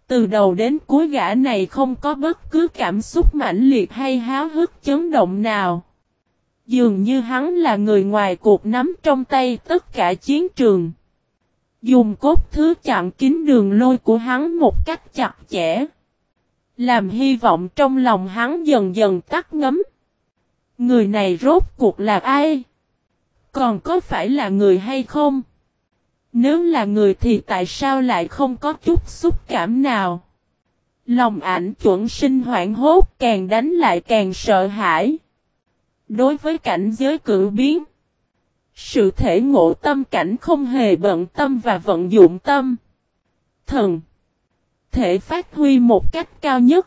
Từ đầu đến cuối gã này không có bất cứ cảm xúc mãnh liệt hay háo hức chấn động nào. Dường như hắn là người ngoài cuộc nắm trong tay tất cả chiến trường. Dùng cốt thứ chặn kín đường lôi của hắn một cách chặt chẽ. Làm hy vọng trong lòng hắn dần dần tắt ngấm. Người này rốt cuộc là ai? Còn có phải là người hay không? Nếu là người thì tại sao lại không có chút xúc cảm nào? Lòng Ảnh Chuẩn sinh hoảng hốt, càng đánh lại càng sợ hãi. Đối với cảnh giới cử biến, sự thể ngộ tâm cảnh không hề bận tâm và vận dụng tâm thần thể phát huy một cách cao nhất.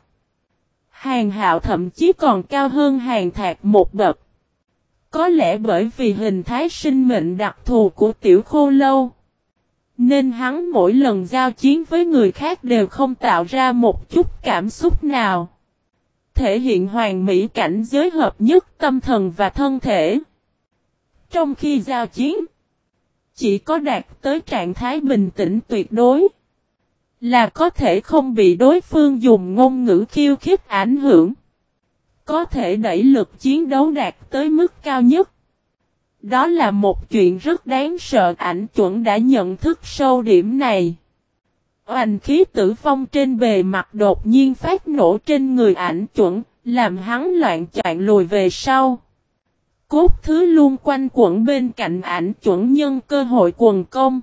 Hàn Hạo thậm chí còn cao hơn Hàn Thạc một bậc. Có lẽ bởi vì hình thái sinh mệnh đặc thù của Tiểu Khô Lâu, nên hắn mỗi lần giao chiến với người khác đều không tạo ra một chút cảm xúc nào. Thể hiện hoàn mỹ cảnh giới hợp nhất tâm thần và thân thể. Trong khi giao chiến, chỉ có đạt tới trạng thái bình tĩnh tuyệt đối, là có thể không bị đối phương dùng ngôn ngữ khiêu khích ảnh hưởng. Có thể đẩy lực chiến đấu đạt tới mức cao nhất. Đó là một chuyện rất đáng sợ. Ảnh Chuẩn đã nhận thức sâu điểm này. Oanh khí tử vong trên bề mặt đột nhiên phát nổ trên người Ảnh Chuẩn, làm hắn loạn choạng lùi về sau. Cốt thứ luôn quanh quẩn bên cạnh Ảnh Chuẩn nhân cơ hội quần công.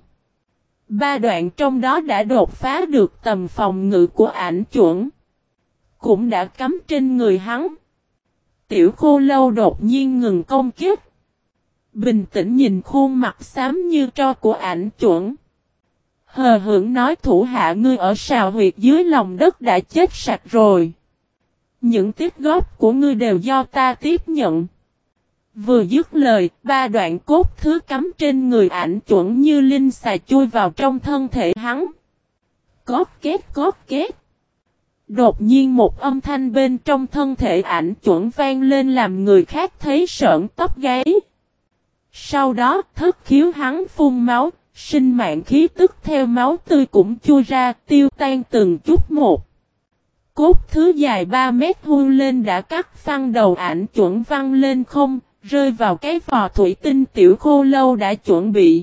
3 đoạn trong đó đã đột phá được tầm phòng ngự của Ảnh Chuẩn. Cũng đã cắm trên người hắn. Tiểu Khô Lâu đột nhiên ngừng công kích. Bình tĩnh nhìn khuôn mặt xám như tro của Ảnh Chuẩn. Hờ hững nói: thủ hạ ngươi ở sào huyệt dưới lòng đất đã chết sạch rồi. Những tiếp góp của ngươi đều do ta tiếp nhận. Vừa dứt lời, 3 đoạn cốt thứ cắm trên người Ảnh Chuẩn như linh xà chui vào trong thân thể hắn. Cót két. Đột nhiên một âm thanh bên trong thân thể Ảnh Chuẩn vang lên làm người khác thấy sởn tóc gáy. Sau đó thất khiếu hắn phun máu, sinh mạng khí tức theo máu tươi cũng chui ra, tiêu tan từng chút một. Cốt thứ dài 3 mét hun lên đã cắt phăng đầu Ảnh Chuẩn văng lên không, rơi vào cái vò thủy tinh Tiểu Khô Lâu đã chuẩn bị.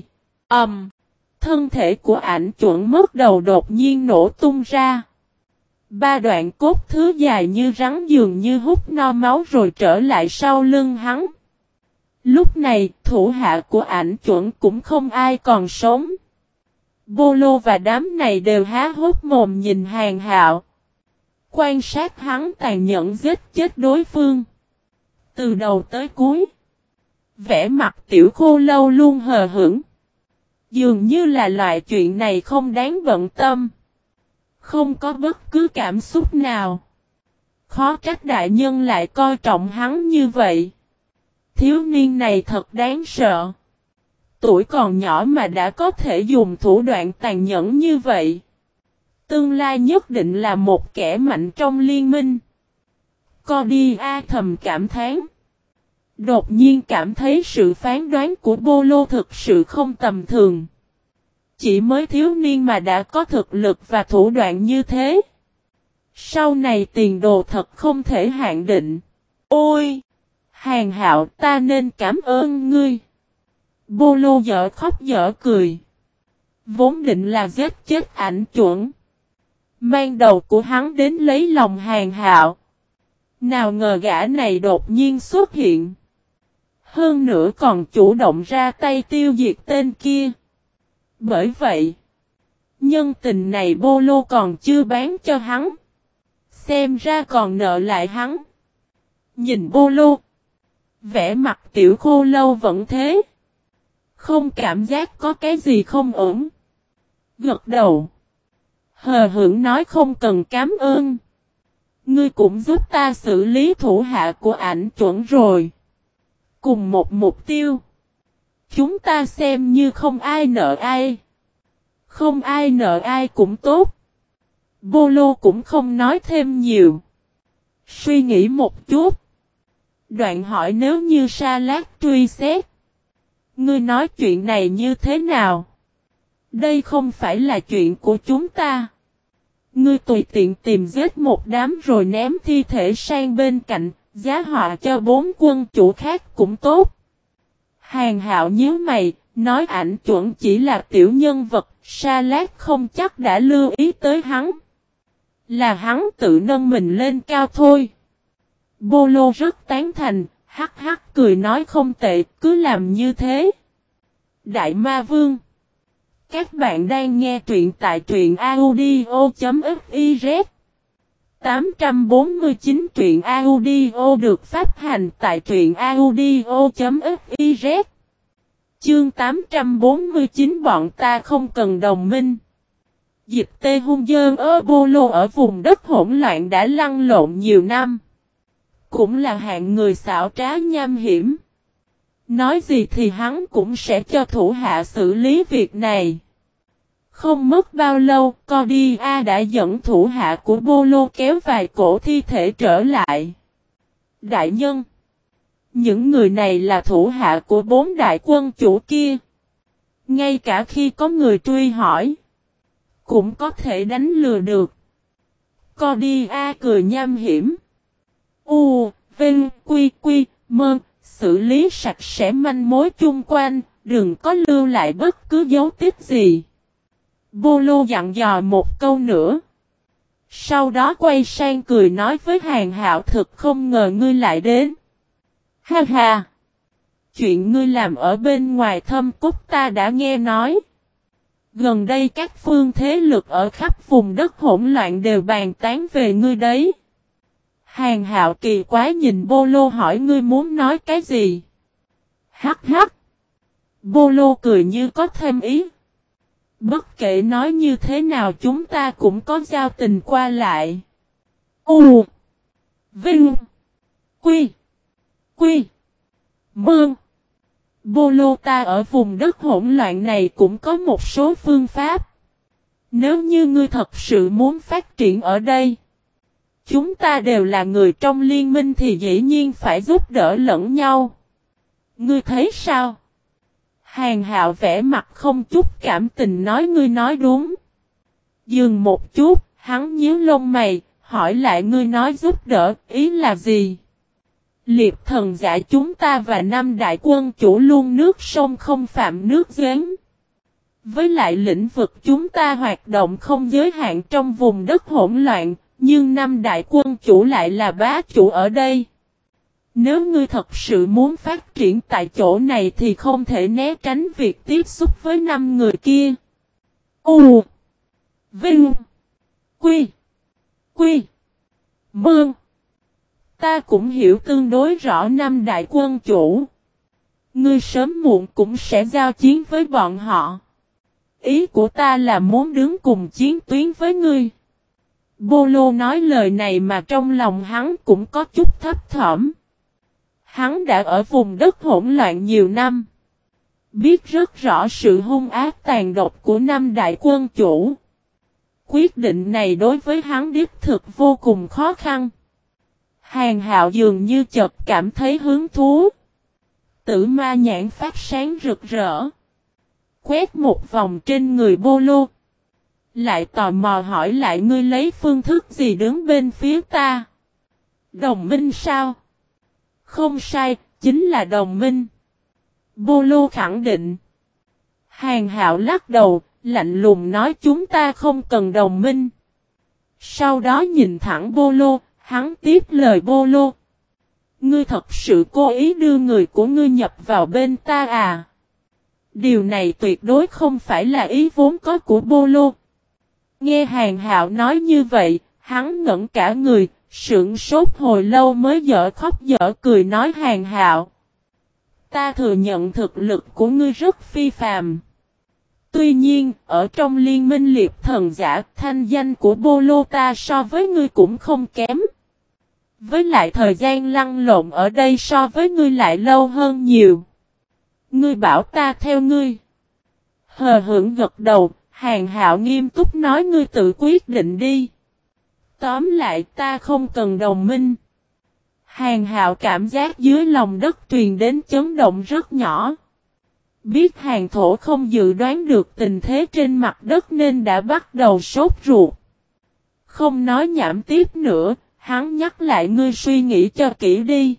Thân thể của Ảnh Chuẩn mất đầu đột nhiên nổ tung ra. 3 đoạn cốt thứ dài như rắn dường như hút no máu rồi trở lại sau lưng hắn. Lúc này, thủ hạ của Ảnh Chuẩn cũng không ai còn sống. Bô Lô và đám này đều há hốc mồm nhìn Hàn Hạo. Quan sát hắn tàn nhẫn giết chết đối phương. Từ đầu tới cuối, vẻ mặt Tiểu Khô Lâu luôn hờ hững. Dường như là loại chuyện này không đáng bận tâm. Không có bất cứ cảm xúc nào. Khó trách đại nhân lại coi trọng hắn như vậy. Thiếu niên này thật đáng sợ. Tuổi còn nhỏ mà đã có thể dùng thủ đoạn tàn nhẫn như vậy. Tương lai nhất định là một kẻ mạnh trong liên minh. Cordia thầm cảm thán. Đột nhiên cảm thấy sự phán đoán của Bô Lô thực sự không tầm thường. Chỉ mới thiếu niên mà đã có thực lực và thủ đoạn như thế. Sau này tiền đồ thật không thể hạn định. Ôi! Hàn Hạo, ta nên cảm ơn ngươi. Bô Lô dở khóc dở cười. Vốn định là giết chết Ảnh Chuẩn. Mang đầu của hắn đến lấy lòng Hàn Hạo. Nào ngờ gã này đột nhiên xuất hiện. Hơn nữa còn chủ động ra tay tiêu diệt tên kia. Bởi vậy, nhân tình này Bô Lô còn chưa bán cho hắn. Xem ra còn nợ lại hắn. Nhìn Bô Lô, vẻ mặt Tiểu Khô Lâu vẫn thế. Không cảm giác có cái gì không ổn. Gật đầu. Hờ hững nói: không cần cảm ơn. Ngươi cũng giúp ta xử lý thủ hạ của Ảnh Chuẩn rồi. Cùng một mục tiêu. Chúng ta xem như không ai nợ ai. Không ai nợ ai cũng tốt. Bô Lô cũng không nói thêm nhiều. Suy nghĩ một chút. Đoạn hỏi: nếu như Sa Lát truy xét, ngươi nói chuyện này như thế nào? Đây không phải là chuyện của chúng ta. Ngươi tùy tiện tìm giết một đám rồi ném thi thể sang bên cạnh, giá họa cho 4 quân chủ khác cũng tốt. Hàn Hạo nhíu mày, nói ảnh chuẩn chỉ là tiểu nhân vật, Sa Lát không chắc đã lưu ý tới hắn. Là hắn tự nâng mình lên cao thôi. Bô Lô rất tán thành, hắc hắc cười nói không tệ, cứ làm như thế. Đại Ma Vương. Các bạn đang nghe truyện tại truyện audio.fiz. 849 truyện audio được phát hành tại truyện audio.fiz. Chương 849 bọn ta không cần đồng minh. Dịch tê hung dơn Bô Lô ở vùng đất hỗn loạn đã lăn lộn nhiều năm. Cũng là hạng người xảo trá nham hiểm. Nói gì thì hắn cũng sẽ cho thủ hạ xử lý việc này. Không mất bao lâu, Cordia đã dẫn thủ hạ của Bô Lô kéo vài cổ thi thể trở lại. Đại nhân, những người này là thủ hạ của 4 đại quân chủ kia. Ngay cả khi có người truy hỏi, cũng có thể đánh lừa được. Cordia cười nham hiểm. Vinh, Quy, Mơ, xử lý sạch sẽ manh mối chung quanh, đừng có lưu lại bất cứ dấu tích gì. Bô Lô dặn dò một câu nữa. Sau đó quay sang cười nói với Hàn Hạo thực không ngờ ngươi lại đến. Ha ha! Chuyện ngươi làm ở bên ngoài Thâm Cúc ta đã nghe nói. Gần đây các phương thế lực ở khắp vùng đất hỗn loạn đều bàn tán về ngươi đấy. Hàn Hạo kỳ quái nhìn Bô Lô hỏi ngươi muốn nói cái gì? Hắc hắc! Bô Lô cười như có thêm ý. Bất kể nói như thế nào chúng ta cũng có giao tình qua lại. Vinh. Quy. Mương. Bô Lô ta ở vùng đất hỗn loạn này cũng có một số phương pháp. Nếu như ngươi thật sự muốn phát triển ở đây, chúng ta đều là người trong liên minh thì dĩ nhiên phải giúp đỡ lẫn nhau. Ngươi thấy sao? Hàn Hạo vẽ mặt không chút cảm tình nói ngươi nói đúng. Dừng một chút, hắn nhíu lông mày, hỏi lại ngươi nói giúp đỡ, ý là gì? Liệp thần giả chúng ta và 5 đại quân chủ luôn nước sông không phạm nước giếng. Với lại lĩnh vực chúng ta hoạt động không giới hạn trong vùng đất hỗn loạn, nhưng 5 đại quân chủ lại là bá chủ ở đây. Nếu ngươi thật sự muốn phát triển tại chỗ này thì không thể né tránh việc tiếp xúc với 5 người kia. Vinh. Quy. Mương. Ta cũng hiểu tương đối rõ 5 đại quân chủ. Ngươi sớm muộn cũng sẽ giao chiến với bọn họ. Ý của ta là muốn đứng cùng chiến tuyến với ngươi. Bô Lô nói lời này mà trong lòng hắn cũng có chút thấp thỏm. Hắn đã ở vùng đất hỗn loạn nhiều năm. Biết rất rõ sự hung ác tàn độc của 5 đại quân chủ. Quyết định này đối với hắn đích thực vô cùng khó khăn. Hàn Hạo dường như chợt cảm thấy hứng thú. Tử ma nhãn phát sáng rực rỡ. Quét một vòng trên người Bô Lô. Lại tò mò hỏi lại ngươi lấy phương thức gì đứng bên phía ta? Đồng minh sao? Không sai, chính là đồng minh. Bô Lô khẳng định. Hàn Hạo lắc đầu, lạnh lùng nói chúng ta không cần đồng minh. Sau đó nhìn thẳng Bô Lô, hắn tiếp lời Bô Lô. Ngươi thật sự cố ý đưa người của ngươi nhập vào bên ta à? Điều này tuyệt đối không phải là ý vốn có của Bô Lô. Nghe Hàn Hạo nói như vậy, hắn ngẩn cả người, sững sốt hồi lâu mới dở khóc dở cười nói Hàn Hạo. Ta thừa nhận thực lực của ngươi rất phi phàm. Tuy nhiên, ở trong liên minh liệp thần giả, thanh danh của Bô Lô ta so với ngươi cũng không kém. Với lại thời gian lăn lộn ở đây so với ngươi lại lâu hơn nhiều. Ngươi bảo ta theo ngươi. Hờ hững gật đầu, Hàn Hạo nghiêm túc nói ngươi tự quyết định đi. Tóm lại ta không cần đồng minh. Hàn Hạo cảm giác dưới lòng đất truyền đến chấn động rất nhỏ. Biết Hàn Thổ không dự đoán được tình thế trên mặt đất nên đã bắt đầu sốt ruột. Không nói nhảm tiếp nữa, hắn nhắc lại ngươi suy nghĩ cho kỹ đi.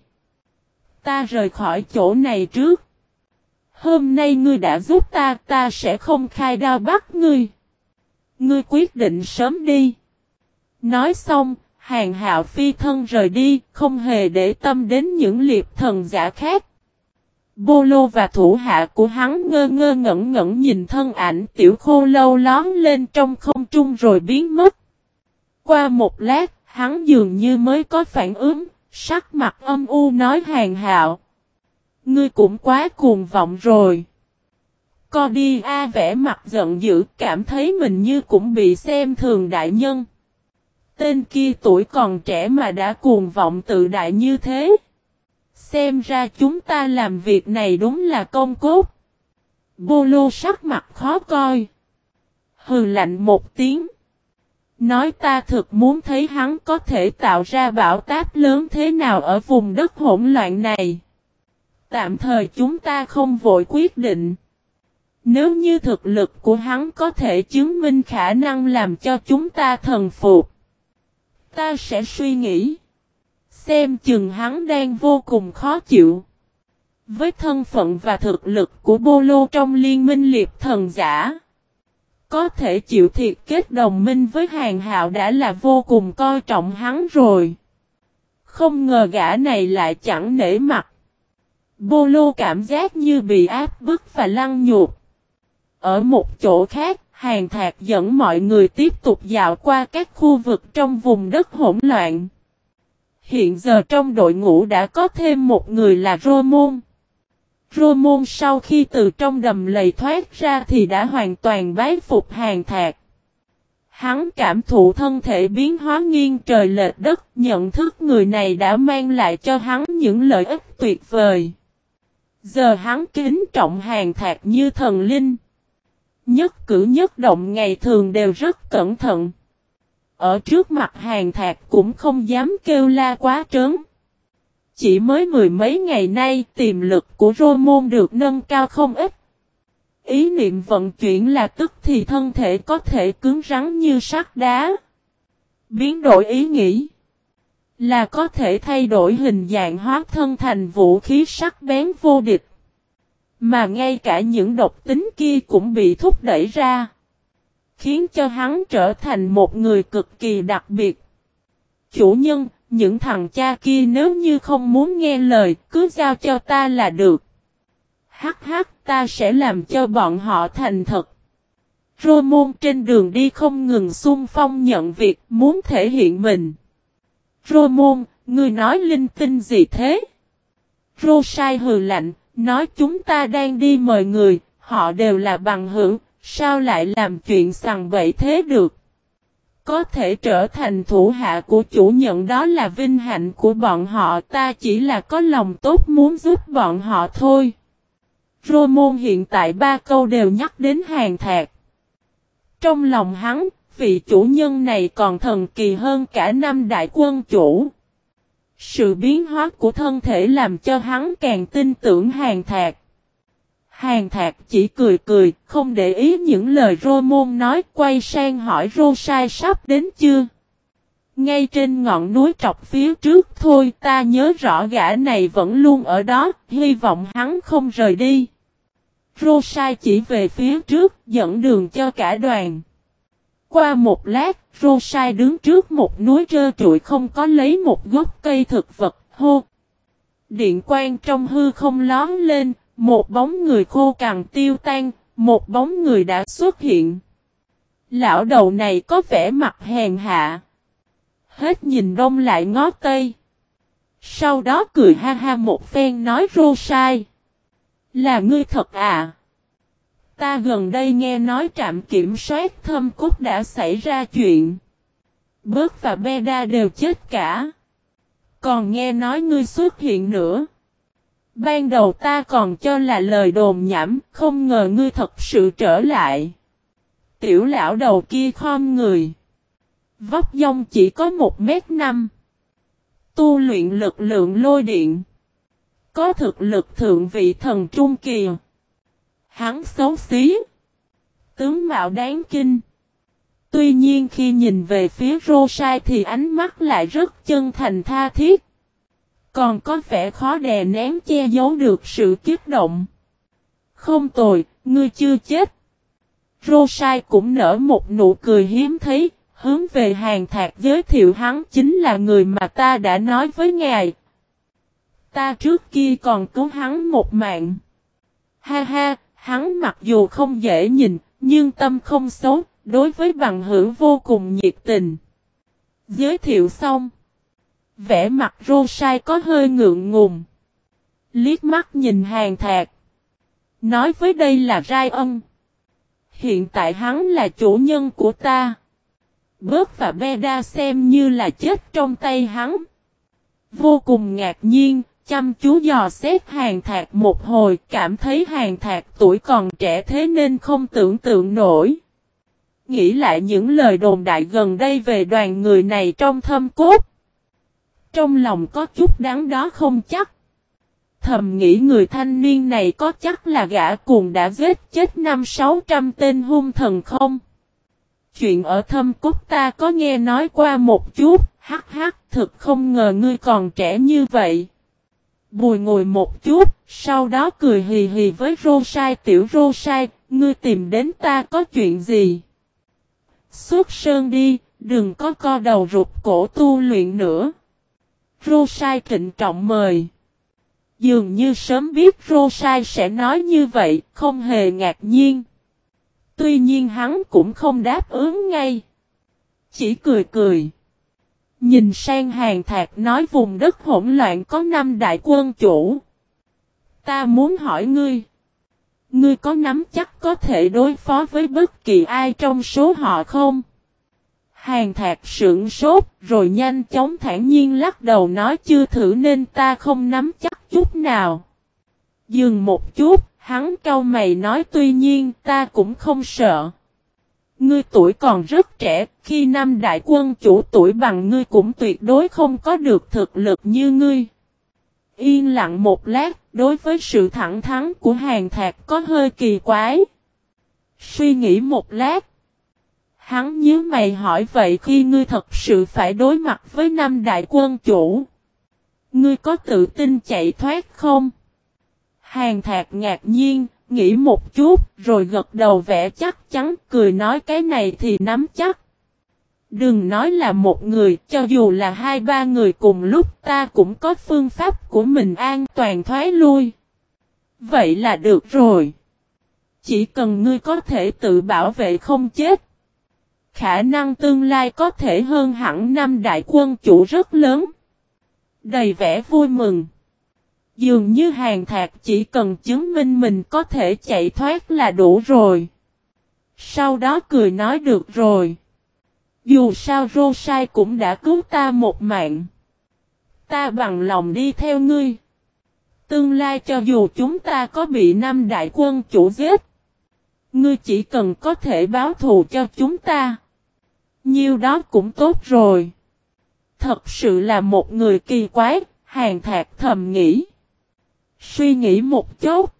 Ta rời khỏi chỗ này trước. Hôm nay ngươi đã giúp ta, ta sẽ không khai đao bắt ngươi. Ngươi quyết định sớm đi. Nói xong, Hàn Hạo phi thân rời đi, không hề để tâm đến những liệp thần giả khác. Bô Lô và thủ hạ của hắn ngơ ngơ ngẩn ngẩn nhìn thân ảnh tiểu khô lâu lón lên trong không trung rồi biến mất. Qua một lát, hắn dường như mới có phản ứng, sắc mặt âm u nói Hàn Hạo. Ngươi cũng quá cuồng vọng rồi. Co đi a vẻ mặt giận dữ, cảm thấy mình như cũng bị xem thường đại nhân. Tên kia tuổi còn trẻ mà đã cuồng vọng tự đại như thế. Xem ra chúng ta làm việc này đúng là công cốt. Bô Lô sắc mặt khó coi. Hừ lạnh một tiếng. Nói ta thực muốn thấy hắn có thể tạo ra bão táp lớn thế nào ở vùng đất hỗn loạn này. Tạm thời chúng ta không vội quyết định. Nếu như thực lực của hắn có thể chứng minh khả năng làm cho chúng ta thần phục, ta sẽ suy nghĩ. Xem chừng hắn đang vô cùng khó chịu. Với thân phận và thực lực của Bô Lô trong liên minh liệp thần giả, có thể chịu thiệt kết đồng minh với Hàn Hạo đã là vô cùng coi trọng hắn rồi. Không ngờ gã này lại chẳng nể mặt. Bô Lô cảm giác như bị áp bức và lăng nhục. Ở một chỗ khác, Hàn Thạc dẫn mọi người tiếp tục dạo qua các khu vực trong vùng đất hỗn loạn. Hiện giờ trong đội ngũ đã có thêm một người là Rô Môn. Rô Môn sau khi từ trong đầm lầy thoát ra thì đã hoàn toàn bái phục Hàn Thạc. Hắn cảm thụ thân thể biến hóa nghiêng trời lệch đất, nhận thức người này đã mang lại cho hắn những lợi ích tuyệt vời. Giờ hắn kính trọng Hàn Thạc như thần linh. Nhất cử nhất động ngày thường đều rất cẩn thận. Ở trước mặt Hàn Thạc cũng không dám kêu la quá trớn. Chỉ mới mười mấy ngày nay tiềm lực của Rô Môn được nâng cao không ít. Ý niệm vận chuyển là tức thì thân thể có thể cứng rắn như sắt đá. Biến đổi ý nghĩ là có thể thay đổi hình dạng hóa thân thành vũ khí sắc bén vô địch. Mà ngay cả những độc tính kia cũng bị thúc đẩy ra. Khiến cho hắn trở thành một người cực kỳ đặc biệt. Chủ nhân, những thằng cha kia nếu như không muốn nghe lời, cứ giao cho ta là được. Hắc hắc, ta sẽ làm cho bọn họ thành thật. Rô Môn trên đường đi không ngừng xung phong nhận việc, muốn thể hiện mình. Rô Môn, ngươi nói linh tinh gì thế? Rô Sai hừ lạnh, nói chúng ta đang đi mời người, họ đều là bằng hữu, sao lại làm chuyện sằng bậy thế được? Có thể trở thành thủ hạ của chủ nhân đó là vinh hạnh của bọn họ, ta chỉ là có lòng tốt muốn giúp bọn họ thôi. Rô Môn hiện tại ba câu đều nhắc đến Hàn Thạc. Trong lòng hắn, vị chủ nhân này còn thần kỳ hơn cả năm đại quân chủ. Sự biến hóa của thân thể làm cho hắn càng tin tưởng Hàn Thạc. Hàn Thạc chỉ cười cười, không để ý những lời Rô Môn nói, quay sang hỏi Rô Sai sắp đến chưa? Ngay trên ngọn núi trọc phía trước thôi, ta nhớ rõ gã này vẫn luôn ở đó, hy vọng hắn không rời đi. Rô Sai chỉ về phía trước, dẫn đường cho cả đoàn. Qua một lát, Rô Sai đứng trước một núi trơ trụi không có lấy một gốc cây thực vật, hô. Điện quang trong hư không lón lên, một bóng người khô cằn tiêu tan, một bóng người đã xuất hiện. Lão đầu này có vẻ mặt hèn hạ. Hết nhìn đông lại ngó tây. Sau đó cười ha ha một phen nói Rô Sai. Là ngươi thật à? Ta gần đây nghe nói trạm kiểm soát Thâm Cốt đã xảy ra chuyện. Bớt và Beda đều chết cả. Còn nghe nói ngươi xuất hiện nữa. Ban đầu ta còn cho là lời đồn nhảm, không ngờ ngươi thật sự trở lại. Tiểu lão đầu kia khom người. Vóc dông chỉ có 1m5. Tu luyện lực lượng lôi điện. Có thực lực thượng vị thần trung kỳ. Hắn xấu xí. Tướng mạo đáng kinh. Tuy nhiên khi nhìn về phía Rosai thì ánh mắt lại rất chân thành tha thiết. Còn có vẻ khó đè nén che giấu được sự kích động. Không tồi, ngươi chưa chết. Rosai cũng nở một nụ cười hiếm thấy, hướng về Hàn Thạc giới thiệu hắn chính là người mà ta đã nói với ngài. Ta trước kia còn cứu hắn một mạng. Ha ha, hắn mặc dù không dễ nhìn, nhưng tâm không xấu, đối với bằng hữu vô cùng nhiệt tình. Giới thiệu xong. Vẻ mặt Rosai có hơi ngượng ngùng. Liếc mắt nhìn Hàn Thạc. Nói với đây là Ryan. Hiện tại hắn là chủ nhân của ta. Bớt và Beda xem như là chết trong tay hắn. Vô cùng ngạc nhiên, chăm chú dò xét Hàn Thạc một hồi, cảm thấy Hàn Thạc tuổi còn trẻ thế nên không tưởng tượng nổi. Nghĩ lại những lời đồn đại gần đây về đoàn người này trong thâm cốt. Trong lòng có chút đáng đó không chắc. Thầm nghĩ người thanh niên này có chắc là gã cuồng đã giết chết 500-600 tên hung thần không? Chuyện ở thâm cốt ta có nghe nói qua một chút, thực không ngờ ngươi còn trẻ như vậy. Bùi ngồi một chút, sau đó cười hì hì với Rosai, tiểu Rosai, ngươi tìm đến ta có chuyện gì? Xuất sơn đi, đừng có co đầu rụt cổ tu luyện nữa. Rosai trịnh trọng mời. Dường như sớm biết Rosai sẽ nói như vậy, không hề ngạc nhiên. Tuy nhiên hắn cũng không đáp ứng ngay. Chỉ cười cười. Nhìn sang Hàn Thạc nói vùng đất hỗn loạn có 5 đại quân chủ. Ta muốn hỏi ngươi. Ngươi có nắm chắc có thể đối phó với bất kỳ ai trong số họ không? Hàn Thạc sững sốt rồi nhanh chóng thản nhiên lắc đầu nói chưa thử nên ta không nắm chắc chút nào. Dừng một chút, hắn cau mày nói tuy nhiên ta cũng không sợ. Ngươi tuổi còn rất trẻ, khi 5 đại quân chủ tuổi bằng ngươi cũng tuyệt đối không có được thực lực như ngươi. Yên lặng một lát, đối với sự thẳng thắn của Hàn Thạc có hơi kỳ quái. Suy nghĩ một lát. Hắn nhíu mày hỏi vậy khi ngươi thật sự phải đối mặt với 5 đại quân chủ. Ngươi có tự tin chạy thoát không? Hàn Thạc ngạc nhiên, nghĩ một chút, rồi gật đầu vẻ chắc chắn, cười nói cái này thì nắm chắc. Đừng nói là một người, cho dù là 2-3 người cùng lúc ta cũng có phương pháp của mình an toàn thoái lui. Vậy là được rồi. Chỉ cần ngươi có thể tự bảo vệ không chết. Khả năng tương lai có thể hơn hẳn 5 đại quân chủ rất lớn. Đầy vẻ vui mừng. Dường như Hàn Thạc chỉ cần chứng minh mình có thể chạy thoát là đủ rồi. Sau đó cười nói được rồi. Dù sao Rosai cũng đã cứu ta một mạng. Ta bằng lòng đi theo ngươi. Tương lai cho dù chúng ta có bị 5 đại quân chủ giết. Ngươi chỉ cần có thể báo thù cho chúng ta. Nhiêu đó cũng tốt rồi. Thật sự là một người kỳ quái, Hàn Thạc thầm nghĩ. Suy nghĩ một chút.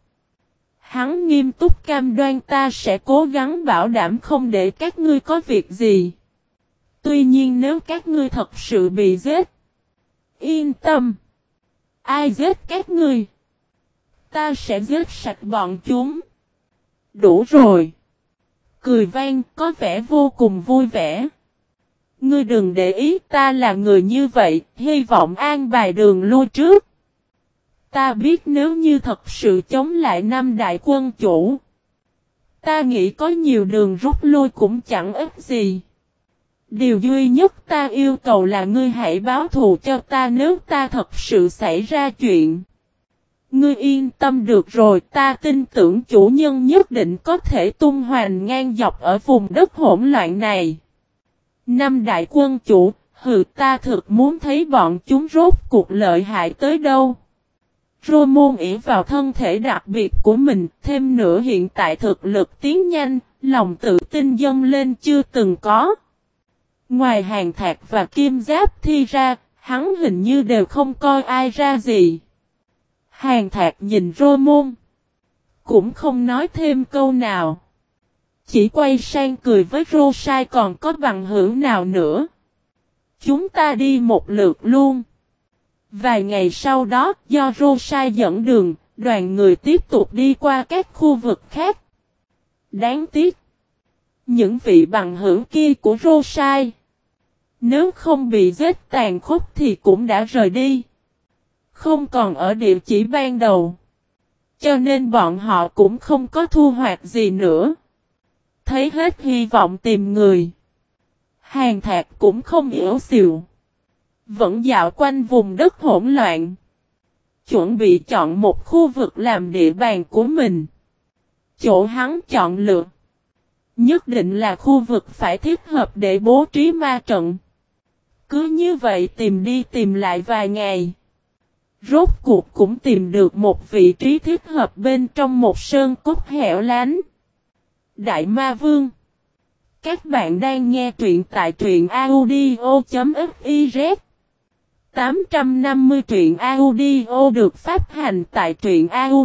Hắn nghiêm túc cam đoan ta sẽ cố gắng bảo đảm không để các ngươi có việc gì. Tuy nhiên nếu các ngươi thật sự bị giết. Yên tâm. Ai giết các ngươi? Ta sẽ giết sạch bọn chúng. Đủ rồi. Cười vang có vẻ vô cùng vui vẻ. Ngươi đừng để ý ta là người như vậy, hy vọng an bài đường lui trước. Ta biết nếu như thật sự chống lại 5 đại quân chủ. Ta nghĩ có nhiều đường rút lui cũng chẳng ích gì. Điều duy nhất ta yêu cầu là ngươi hãy báo thù cho ta nếu ta thật sự xảy ra chuyện. Ngươi yên tâm được rồi, ta tin tưởng chủ nhân nhất định có thể tung hoành ngang dọc ở vùng đất hỗn loạn này. 5 đại quân chủ, ta thực muốn thấy bọn chúng rốt cuộc lợi hại tới đâu. Roman ỷ vào thân thể đặc biệt của mình, thêm nữa hiện tại thực lực tiến nhanh, lòng tự tin dâng lên chưa từng có. Ngoài Hàn Thạc và Kim Giáp Thi ra, hắn hình như đều không coi ai ra gì. Hàn Thạc nhìn Roman, cũng không nói thêm câu nào. chỉ quay sang cười với Rosai, còn có bằng hữu nào nữa? Chúng ta đi một lượt luôn. Vài ngày sau đó, do Rosai dẫn đường, đoàn người tiếp tục đi qua các khu vực khác. Đáng tiếc, những vị bằng hữu kia của Rosai, nếu không bị giết tàn khốc thì cũng đã rời đi, không còn ở địa chỉ ban đầu. Cho nên bọn họ cũng không có thu hoạch gì nữa. Thấy hết hy vọng tìm người, Hàn Thạc cũng không yếu xìu, vẫn dạo quanh vùng đất hỗn loạn, chuẩn bị chọn một khu vực làm địa bàn của mình. Chỗ hắn chọn lựa nhất định là khu vực phải thích hợp để bố trí ma trận. Cứ như vậy tìm đi tìm lại vài ngày, rốt cuộc cũng tìm được một vị trí thích hợp bên trong một sơn cốt hẻo lánh. Đại Ma Vương. Các bạn đang nghe truyện tại truyện audio.fiz. 850 truyện audio được phát hành tại truyện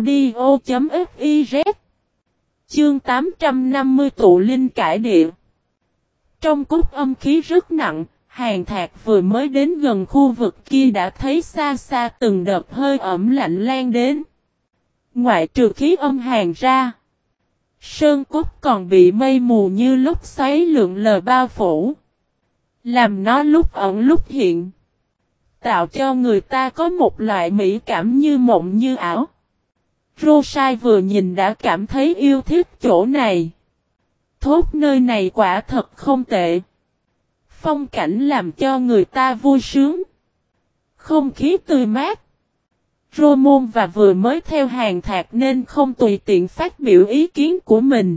audio.fiz. Chương 850 tụ linh cải địa. Trong cốt âm khí rất nặng, Hàn Thạc vừa mới đến gần khu vực kia đã thấy xa xa từng đợt hơi ẩm lạnh lan đến. Ngoại trừ khí âm hàn ra, sơn cốt còn bị mây mù như lúc xoáy lượn lờ bao phủ, làm nó lúc ẩn lúc hiện, tạo cho người ta có một loại mỹ cảm như mộng như ảo. Rosai vừa nhìn đã cảm thấy yêu thích chỗ này. Thốt nơi này quả thật không tệ. Phong cảnh làm cho người ta vui sướng. Không khí tươi mát. Romon và vừa mới theo Hàn Thạc nên không tùy tiện phát biểu ý kiến của mình.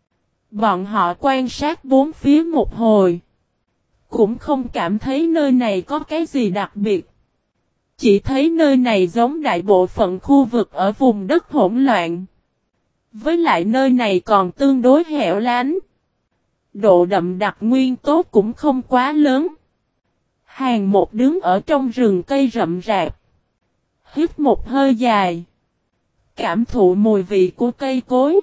Bọn họ quan sát bốn phía một hồi, cũng không cảm thấy nơi này có cái gì đặc biệt. Chỉ thấy nơi này giống đại bộ phận khu vực ở vùng đất hỗn loạn. Với lại nơi này còn tương đối hẻo lánh. Độ đậm đặc nguyên tố cũng không quá lớn. Hàng một đứng ở trong rừng cây rậm rạp, hít một hơi dài, cảm thụ mùi vị của cây cối,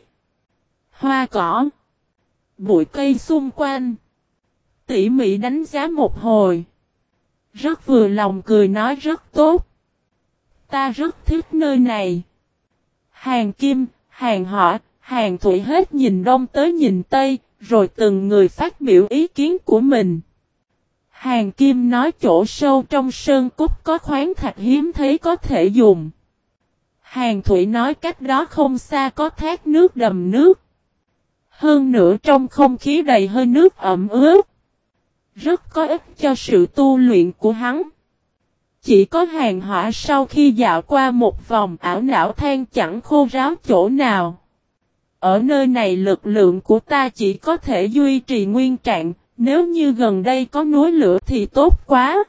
hoa cỏ, bụi cây xung quanh. Tỉ mỉ đánh giá một hồi, rất vừa lòng cười nói rất tốt. Ta rất thích nơi này. Hàn Kim, Hàn Hỏa, Hàn Thủy hết nhìn đông tới nhìn tây, rồi từng người phát biểu ý kiến của mình. Hàn Kim nói chỗ sâu trong sơn cốt có khoáng thạch hiếm thấy có thể dùng. Hàn Thủy nói cách đó không xa có thác nước đầm nước. Hơn nữa trong không khí đầy hơi nước ẩm ướt, rất có ích cho sự tu luyện của hắn. Chỉ có Hàn Hỏa sau khi dạo qua một vòng ảo não than chẳng khô ráo chỗ nào. Ở nơi này lực lượng của ta chỉ có thể duy trì nguyên trạng, nếu như gần đây có núi lửa thì tốt quá.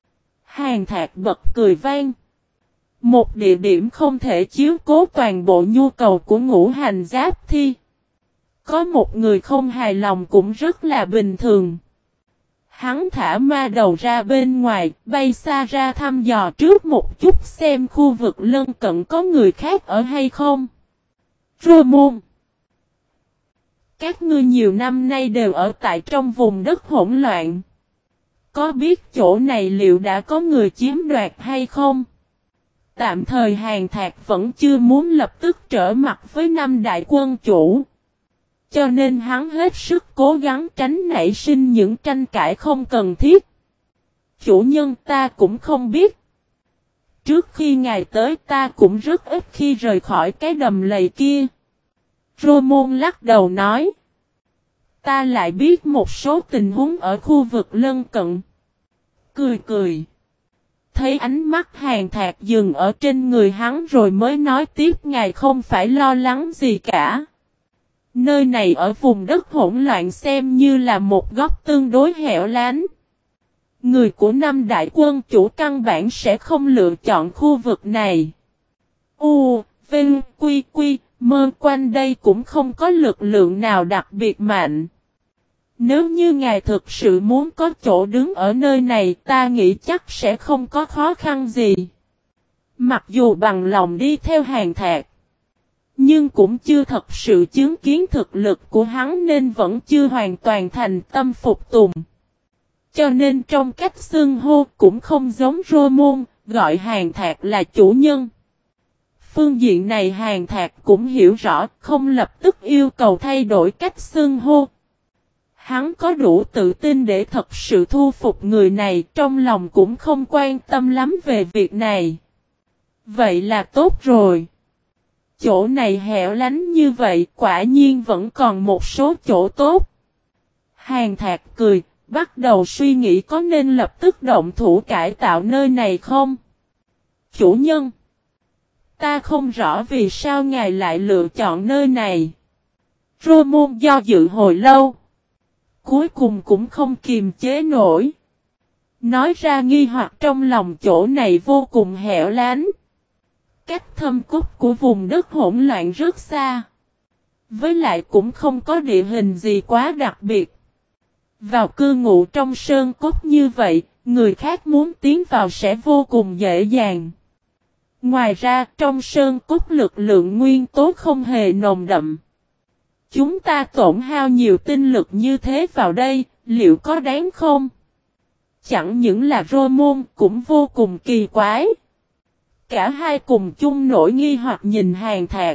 Hàn Thạc bật cười vang. Một địa điểm không thể chiếu cố toàn bộ nhu cầu của ngũ hành giáp thi. Có một người không hài lòng cũng rất là bình thường. Hắn thả ma đầu ra bên ngoài, bay xa ra thăm dò trước một chút xem khu vực lân cận có người khác ở hay không. Romon, các ngươi nhiều năm nay đều ở tại trong vùng đất hỗn loạn. Có biết chỗ này liệu đã có người chiếm đoạt hay không? Tạm thời Hàn Thạc vẫn chưa muốn lập tức trở mặt với năm đại quân chủ. Cho nên hắn hết sức cố gắng tránh nảy sinh những tranh cãi không cần thiết. Chủ nhân, ta cũng không biết. Trước khi ngài tới ta cũng rất ít khi rời khỏi cái đầm lầy kia. Romon lắc đầu nói. Ta lại biết một số tình huống ở khu vực lân cận. Cười cười. Thấy ánh mắt Hàn Thạc dừng ở trên người hắn rồi mới nói tiếp, ngài không phải lo lắng gì cả. Nơi này ở vùng đất hỗn loạn xem như là một góc tương đối hẻo lánh. Người của năm đại quân chủ căn bản sẽ không lựa chọn khu vực này. Vinh, Quy, Mơ quanh đây cũng không có lực lượng nào đặc biệt mạnh. Nếu như ngài thực sự muốn có chỗ đứng ở nơi này, ta nghĩ chắc sẽ không có khó khăn gì. Mặc dù bằng lòng đi theo Hàn Thạc, Nhưng cũng chưa thật sự chứng kiến thực lực của hắn nên vẫn chưa hoàn toàn thành tâm phục tùng. Cho nên trong cách xưng hô cũng không giống Rô-môn, gọi Hàn Thạc là chủ nhân. Phương diện này Hàn Thạc cũng hiểu rõ, không lập tức yêu cầu thay đổi cách xưng hô. Hắn có đủ tự tin để thật sự thu phục người này, trong lòng cũng không quan tâm lắm về việc này. Vậy là tốt rồi. Chỗ này hẻo lánh như vậy, quả nhiên vẫn còn một số chỗ tốt. Hàn Thạc cười, bắt đầu suy nghĩ có nên lập tức động thủ cải tạo nơi này không? Chủ nhân, ta không rõ vì sao ngài lại lựa chọn nơi này. Rô-môn do dự hồi lâu. Cuối cùng cũng không kiềm chế nổi. Nói ra nghi hoặc trong lòng chỗ này vô cùng hẻo lánh. Cách thâm cốt của vùng đất hỗn loạn rất xa. Với lại cũng không có địa hình gì quá đặc biệt. Vào cư ngụ trong sơn cốt như vậy, người khác muốn tiến vào sẽ vô cùng dễ dàng. Ngoài ra trong sơn cốt lực lượng nguyên tố không hề nồng đậm. Chúng ta tổn hao nhiều tinh lực như thế vào đây, liệu có đáng không? Chẳng những là Rô-môn cũng vô cùng kỳ quái. Cả hai cùng chung nỗi nghi hoặc nhìn Hàn Thạc.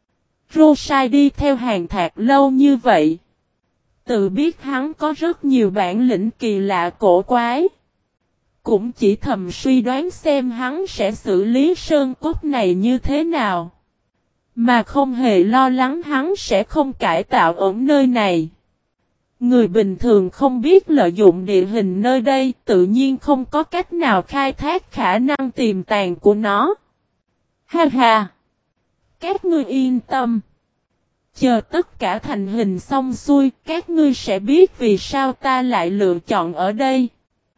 Rô-sai đi theo Hàn Thạc lâu như vậy. Tự biết hắn có rất nhiều bản lĩnh kỳ lạ cổ quái. Cũng chỉ thầm suy đoán xem hắn sẽ xử lý sơn cốt này như thế nào. Mà không hề lo lắng hắn sẽ không cải tạo ở nơi này. Người bình thường không biết lợi dụng địa hình nơi đây tự nhiên không có cách nào khai thác khả năng tiềm tàng của nó. Ha ha! Các ngươi yên tâm. Chờ tất cả thành hình xong xuôi, các ngươi sẽ biết vì sao ta lại lựa chọn ở đây.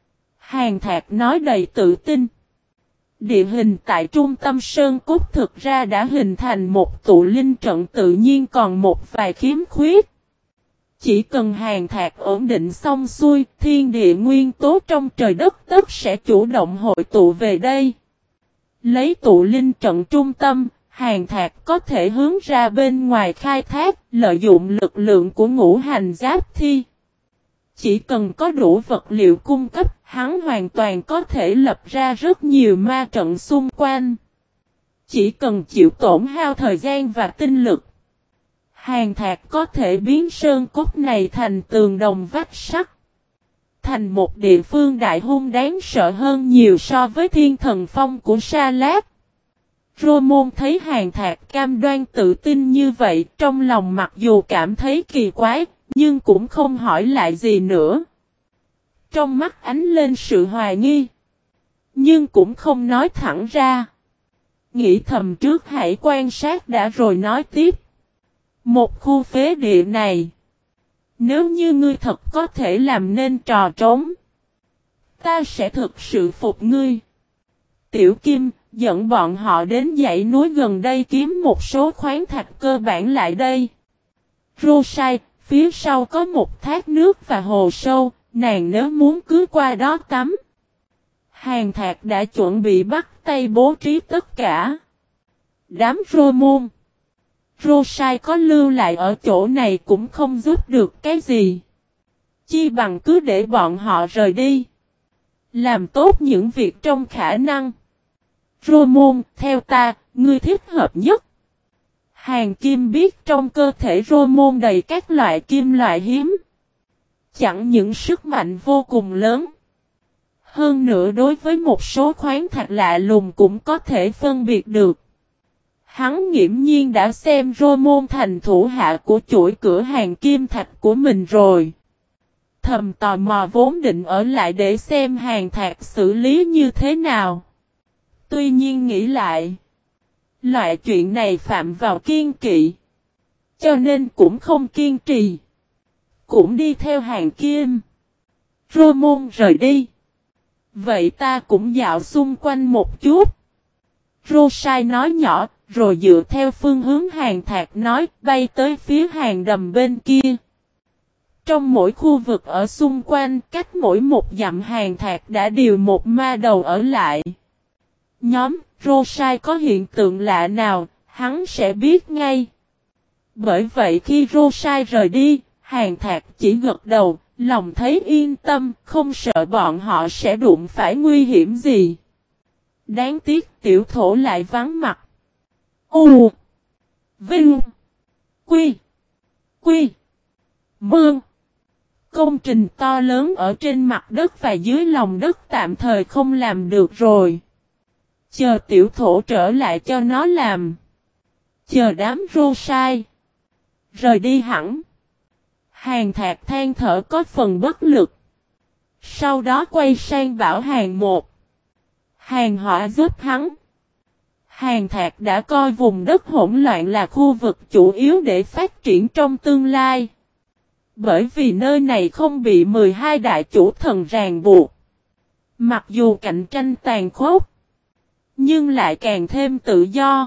Hàn Thạc nói đầy tự tin. Địa hình tại trung tâm sơn cốt thực ra đã hình thành một tụ linh trận tự nhiên còn một vài khiếm khuyết. Chỉ cần Hàn Thạc ổn định xong xuôi, thiên địa nguyên tố trong trời đất tất sẽ chủ động hội tụ về đây. Lấy tụ linh trận trung tâm, Hàn Thạc có thể hướng ra bên ngoài khai thác, lợi dụng lực lượng của ngũ hành giáp thi. Chỉ cần có đủ vật liệu cung cấp, hắn hoàn toàn có thể lập ra rất nhiều ma trận xung quanh. Chỉ cần chịu tổn hao thời gian và tinh lực. Hàn Thạc có thể biến sơn cốt này thành tường đồng vách sắt. Thành một địa phương đại hung đáng sợ hơn nhiều so với thiên thần phong của Sa Lát. Rô-môn thấy Hàn Thạc cam đoan tự tin như vậy, trong lòng mặc dù cảm thấy kỳ quái, nhưng cũng không hỏi lại gì nữa. Trong mắt ánh lên sự hoài nghi. Nhưng cũng không nói thẳng ra. Nghĩ thầm trước hãy quan sát đã rồi nói tiếp. Một khu phế địa này. Nếu như ngươi thật có thể làm nên trò trống. Ta sẽ thực sự phục ngươi. Tiểu Kim dẫn bọn họ đến dãy núi gần đây kiếm một số khoáng thạch cơ bản lại đây. Rô-sai, phía sau có một thác nước và hồ sâu, nàng nếu muốn cứ qua đó tắm. Hàn Thạc đã chuẩn bị bắt tay bố trí tất cả. Đám Rô-môn, Rô-sai có lưu lại ở chỗ này cũng không giúp được cái gì. Chi bằng cứ để bọn họ rời đi. Làm tốt những việc trong khả năng. Rô-môn, theo ta, ngươi thích hợp nhất. Hàn Kim biết trong cơ thể Rô-môn đầy các loại kim loại hiếm. Chẳng những sức mạnh vô cùng lớn. Hơn nữa đối với một số khoáng thạch lạ lùng cũng có thể phân biệt được. Hắn nghiễm nhiên đã xem Rô-môn thành thủ hạ của chuỗi cửa hàng kim thạch của mình rồi. Thầm tò mò vốn định ở lại để xem Hàn Thạc xử lý như thế nào. Tuy nhiên nghĩ lại. Loại chuyện này phạm vào kiên kỵ. Cho nên cũng không kiên trì. Cũng đi theo Hàn Kim. Rô-môn rời đi. Vậy ta cũng dạo xung quanh một chút. Rô-sai nói nhỏ, rồi dựa theo phương hướng Hàn Thạc nói, bay tới phía hàng đầm bên kia. Trong mỗi khu vực ở xung quanh, cách mỗi một dặm Hàn Thạc đã điều một ma đầu ở lại. Nhóm Rô-sai có hiện tượng lạ nào, hắn sẽ biết ngay. Bởi vậy khi Rosai rời đi, Hàn Thạc chỉ gật đầu, lòng thấy yên tâm, không sợ bọn họ sẽ đụng phải nguy hiểm gì. Đáng tiếc tiểu thổ lại vắng mặt. U Vinh Quy Quy Mương. Công trình to lớn ở trên mặt đất và dưới lòng đất tạm thời không làm được rồi. Chờ tiểu thổ trở lại cho nó làm. Chờ đám Rosai rời đi hẳn. Hàn Thạc than thở có phần bất lực. Sau đó quay sang bảo Hàn Một, Hàn Hỏa giúp hắn. Hàn Thạc đã coi vùng đất hỗn loạn là khu vực chủ yếu để phát triển trong tương lai. Bởi vì nơi này không bị 12 đại chủ thần ràng buộc. Mặc dù cạnh tranh tàn khốc, nhưng lại càng thêm tự do.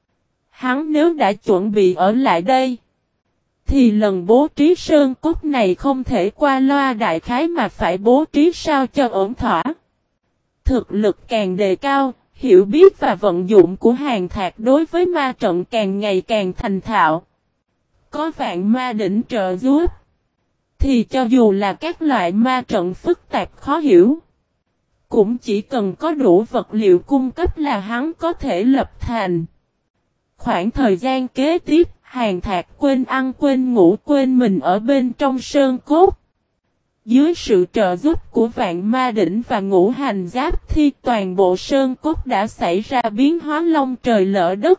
Hắn nếu đã chuẩn bị ở lại đây, thì lần bố trí sơn cốt này không thể qua loa đại khái mà phải bố trí sao cho ổn thỏa. Thực lực càng đề cao, hiểu biết và vận dụng của Hàn Thạc đối với ma trận càng ngày càng thành thạo. Có vạn ma đỉnh trợ giúp, thì cho dù là các loại ma trận phức tạp khó hiểu, cũng chỉ cần có đủ vật liệu cung cấp là hắn có thể lập thành. Khoảng thời gian kế tiếp, Hàn Thạc quên ăn quên ngủ quên mình ở bên trong sơn cốt. Dưới sự trợ giúp của vạn ma đỉnh và ngũ hành giáp thi, toàn bộ sơn cốt đã xảy ra biến hóa long trời lỡ đất.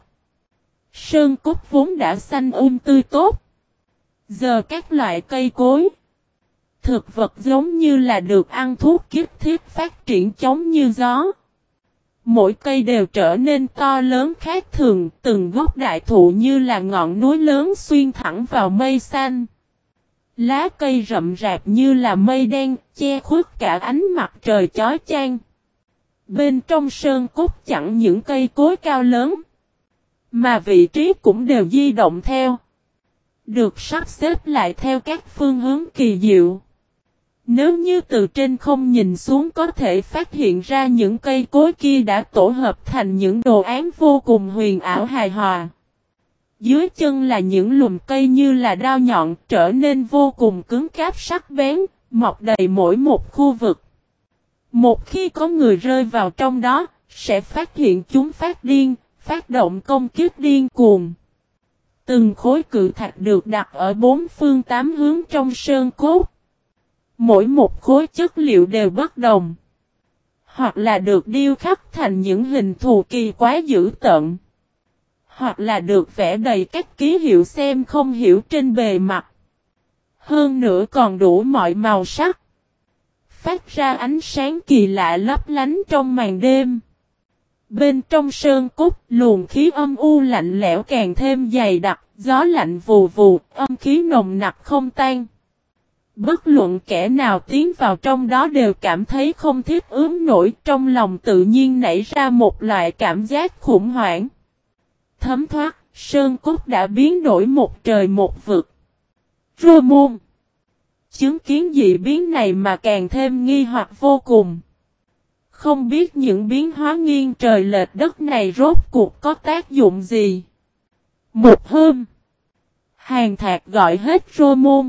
Sơn cốt vốn đã xanh tươi tốt. Giờ các loại cây cối, thực vật giống như là được ăn thuốc kích thiết phát triển chống như gió. Mỗi cây đều trở nên to lớn khác thường, từng gốc đại thụ như là ngọn núi lớn xuyên thẳng vào mây xanh. Lá cây rậm rạp như là mây đen, che khuất cả ánh mặt trời chói chang. Bên trong sơn cốt chẳng những cây cối cao lớn, mà vị trí cũng đều di động theo. Được sắp xếp lại theo các phương hướng kỳ diệu. Nếu như từ trên không nhìn xuống có thể phát hiện ra những cây cối kia đã tổ hợp thành những đồ án vô cùng huyền ảo hài hòa. Dưới chân là những lùm cây như là đao nhọn trở nên vô cùng cứng cáp sắc bén, mọc đầy mỗi một khu vực. Một khi có người rơi vào trong đó, sẽ phát hiện chúng phát điên, phát động công kích điên cuồng. Từng khối cự thạch được đặt ở bốn phương tám hướng trong sơn cốt. Mỗi một khối chất liệu đều bất đồng. Hoặc là được điêu khắc thành những hình thù kỳ quái dữ tợn. Hoặc là được vẽ đầy các ký hiệu xem không hiểu trên bề mặt. Hơn nữa còn đủ mọi màu sắc. Phát ra ánh sáng kỳ lạ lấp lánh trong màn đêm. Bên trong sơn cốt, luồng khí âm u lạnh lẽo càng thêm dày đặc, gió lạnh vù vù, âm khí nồng nặc không tan. Bất luận kẻ nào tiến vào trong đó đều cảm thấy không thiết ứng nổi, trong lòng tự nhiên nảy ra một loại cảm giác khủng hoảng. Thấm thoát, sơn cốt đã biến đổi một trời một vực. Rô môn chứng kiến dị biến này mà càng thêm nghi hoặc vô cùng. Không biết những biến hóa nghiêng trời lệch đất này rốt cuộc có tác dụng gì. Một hôm, Hàn Thạc gọi hết Rô môn.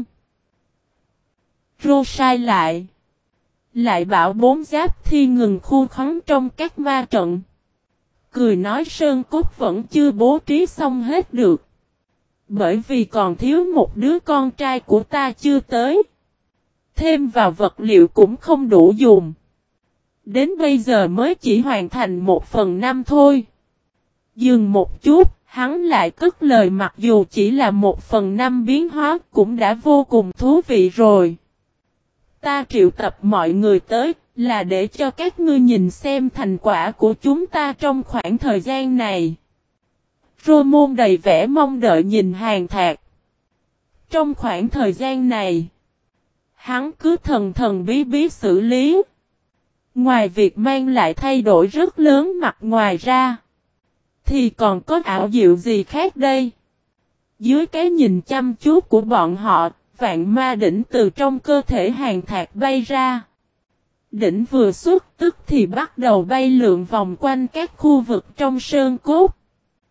Rosai lại bảo bốn giáp thi ngừng khu khống trong các ma trận. Cười nói sơn cốt vẫn chưa bố trí xong hết được. Bởi vì còn thiếu một đứa con trai của ta chưa tới. Thêm vào vật liệu cũng không đủ dùng. Đến bây giờ mới chỉ hoàn thành 1/5 thôi. Dừng một chút, hắn lại cất lời mặc dù chỉ là 1/5 biến hóa cũng đã vô cùng thú vị rồi. Ta triệu tập mọi người tới, là để cho các ngươi nhìn xem thành quả của chúng ta trong khoảng thời gian này. Rô môn đầy vẻ mong đợi nhìn Hàn Thạc. Trong khoảng thời gian này, hắn cứ thần thần bí bí xử lý. Ngoài việc mang lại thay đổi rất lớn mặt ngoài ra, thì còn có ảo diệu gì khác đây? Dưới cái nhìn chăm chú của bọn họ, vạn ma đỉnh từ trong cơ thể Hàn Thạc bay ra. Đỉnh vừa xuất tức thì bắt đầu bay lượn vòng quanh các khu vực trong sơn cốt.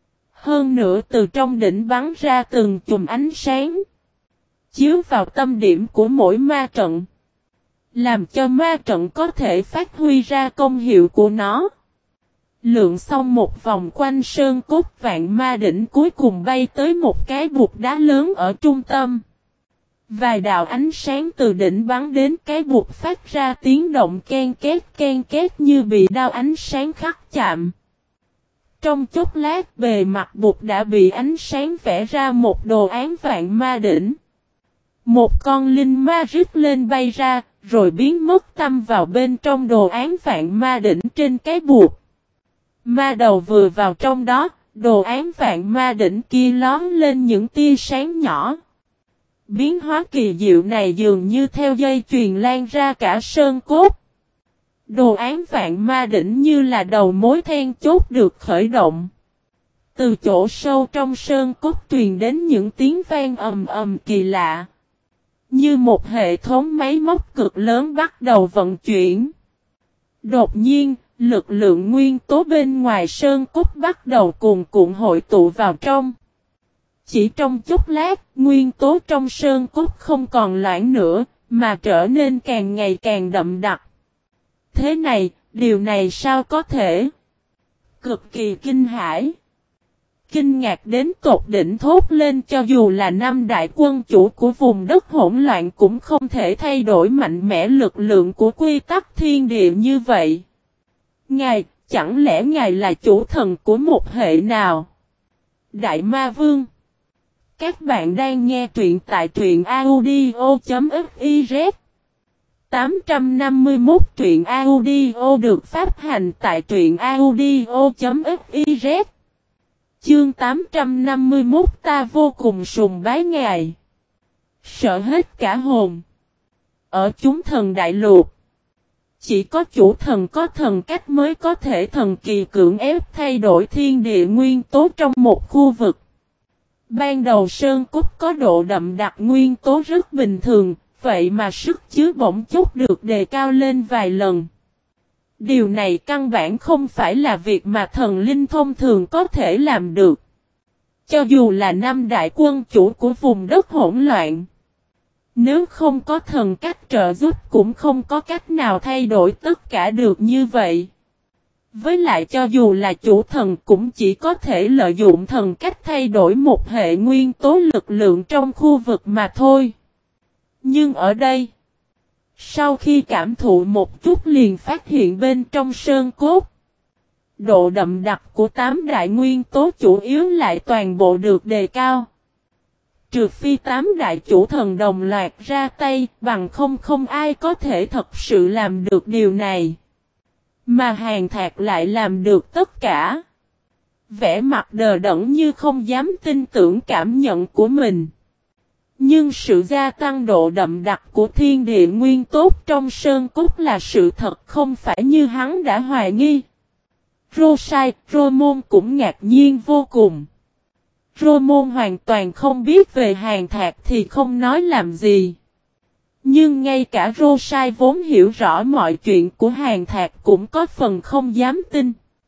Hơn nữa từ trong đỉnh bắn ra từng chùm ánh sáng, chiếu vào tâm điểm của mỗi ma trận, làm cho ma trận có thể phát huy ra công hiệu của nó. Lượn xong một vòng quanh sơn cốt vạn ma đỉnh, cuối cùng bay tới một cái bục đá lớn ở trung tâm. Vài đạo ánh sáng từ đỉnh bắn đến cái bục phát ra tiếng động ken két như bị đao ánh sáng khắc chạm. Trong chốc lát bề mặt bục đã bị ánh sáng vẽ ra một đồ án vạn ma đỉnh. Một con linh ma rít lên bay ra, rồi biến mất tăm vào bên trong đồ án vạn ma đỉnh trên cái bục. Ma đầu vừa vào trong đó, đồ án vạn ma đỉnh kia lóm lên những tia sáng nhỏ. Biến hóa kỳ diệu này dường như theo dây chuyền lan ra cả sơn cốt. Đồ án vạn ma đỉnh như là đầu mối then chốt được khởi động. Từ chỗ sâu trong sơn cốt truyền đến những tiếng vang ầm ầm kỳ lạ. Như một hệ thống máy móc cực lớn bắt đầu vận chuyển. Đột nhiên, lực lượng nguyên tố bên ngoài sơn cốt bắt đầu cuồn cuộn hội tụ vào trong. Chỉ trong chốc lát, nguyên tố trong sơn cốt không còn loãng nữa, mà trở nên càng ngày càng đậm đặc. Thế này, điều này sao có thể? Cực kỳ kinh hãi. Kinh ngạc đến tột đỉnh thốt lên, cho dù là năm đại quân chủ của vùng đất hỗn loạn cũng không thể thay đổi mạnh mẽ lực lượng của quy tắc thiên địa như vậy. Ngài, chẳng lẽ ngài là chủ thần của một hệ nào? Đại Ma Vương. Các bạn đang nghe truyện tại truyện audio.fiz. 851 truyện audio được phát hành tại truyện audio.fiz. Chương 851 ta vô cùng sùng bái ngài. Sợ hết cả hồn. Ở chúng thần đại lục, chỉ có chủ thần có thần cách mới có thể thần kỳ cưỡng ép thay đổi thiên địa nguyên tố trong một khu vực. Ban đầu sơn cốt có độ đậm đặc nguyên tố rất bình thường, vậy mà sức chứa bỗng chốc được đề cao lên vài lần. Điều này căn bản không phải là việc mà thần linh thông thường có thể làm được. Cho dù là năm đại quân chủ của vùng đất hỗn loạn, nếu không có thần cách trợ giúp cũng không có cách nào thay đổi tất cả được như vậy. Với lại cho dù là chủ thần cũng chỉ có thể lợi dụng thần cách thay đổi một hệ nguyên tố lực lượng trong khu vực mà thôi. Nhưng ở đây, sau khi cảm thụ một chút liền phát hiện bên trong sơn cốt, độ đậm đặc của 8 đại nguyên tố chủ yếu lại toàn bộ được đề cao. Trừ phi 8 đại chủ thần đồng loạt ra tay, bằng không ai có thể thật sự làm được điều này. Mà Hàn Thạc lại làm được tất cả. Vẻ mặt đờ đẫn như không dám tin tưởng cảm nhận của mình. Nhưng sự gia tăng độ đậm đặc của thiên địa nguyên tốt trong sơn cốt là sự thật, không phải như hắn đã hoài nghi. Rosai, Romon cũng ngạc nhiên vô cùng. Romon hoàn toàn không biết về Hàn Thạc thì không nói làm gì. Nhưng ngay cả Rosai vốn hiểu rõ mọi chuyện của Hàn Thạc cũng có phần không dám tin.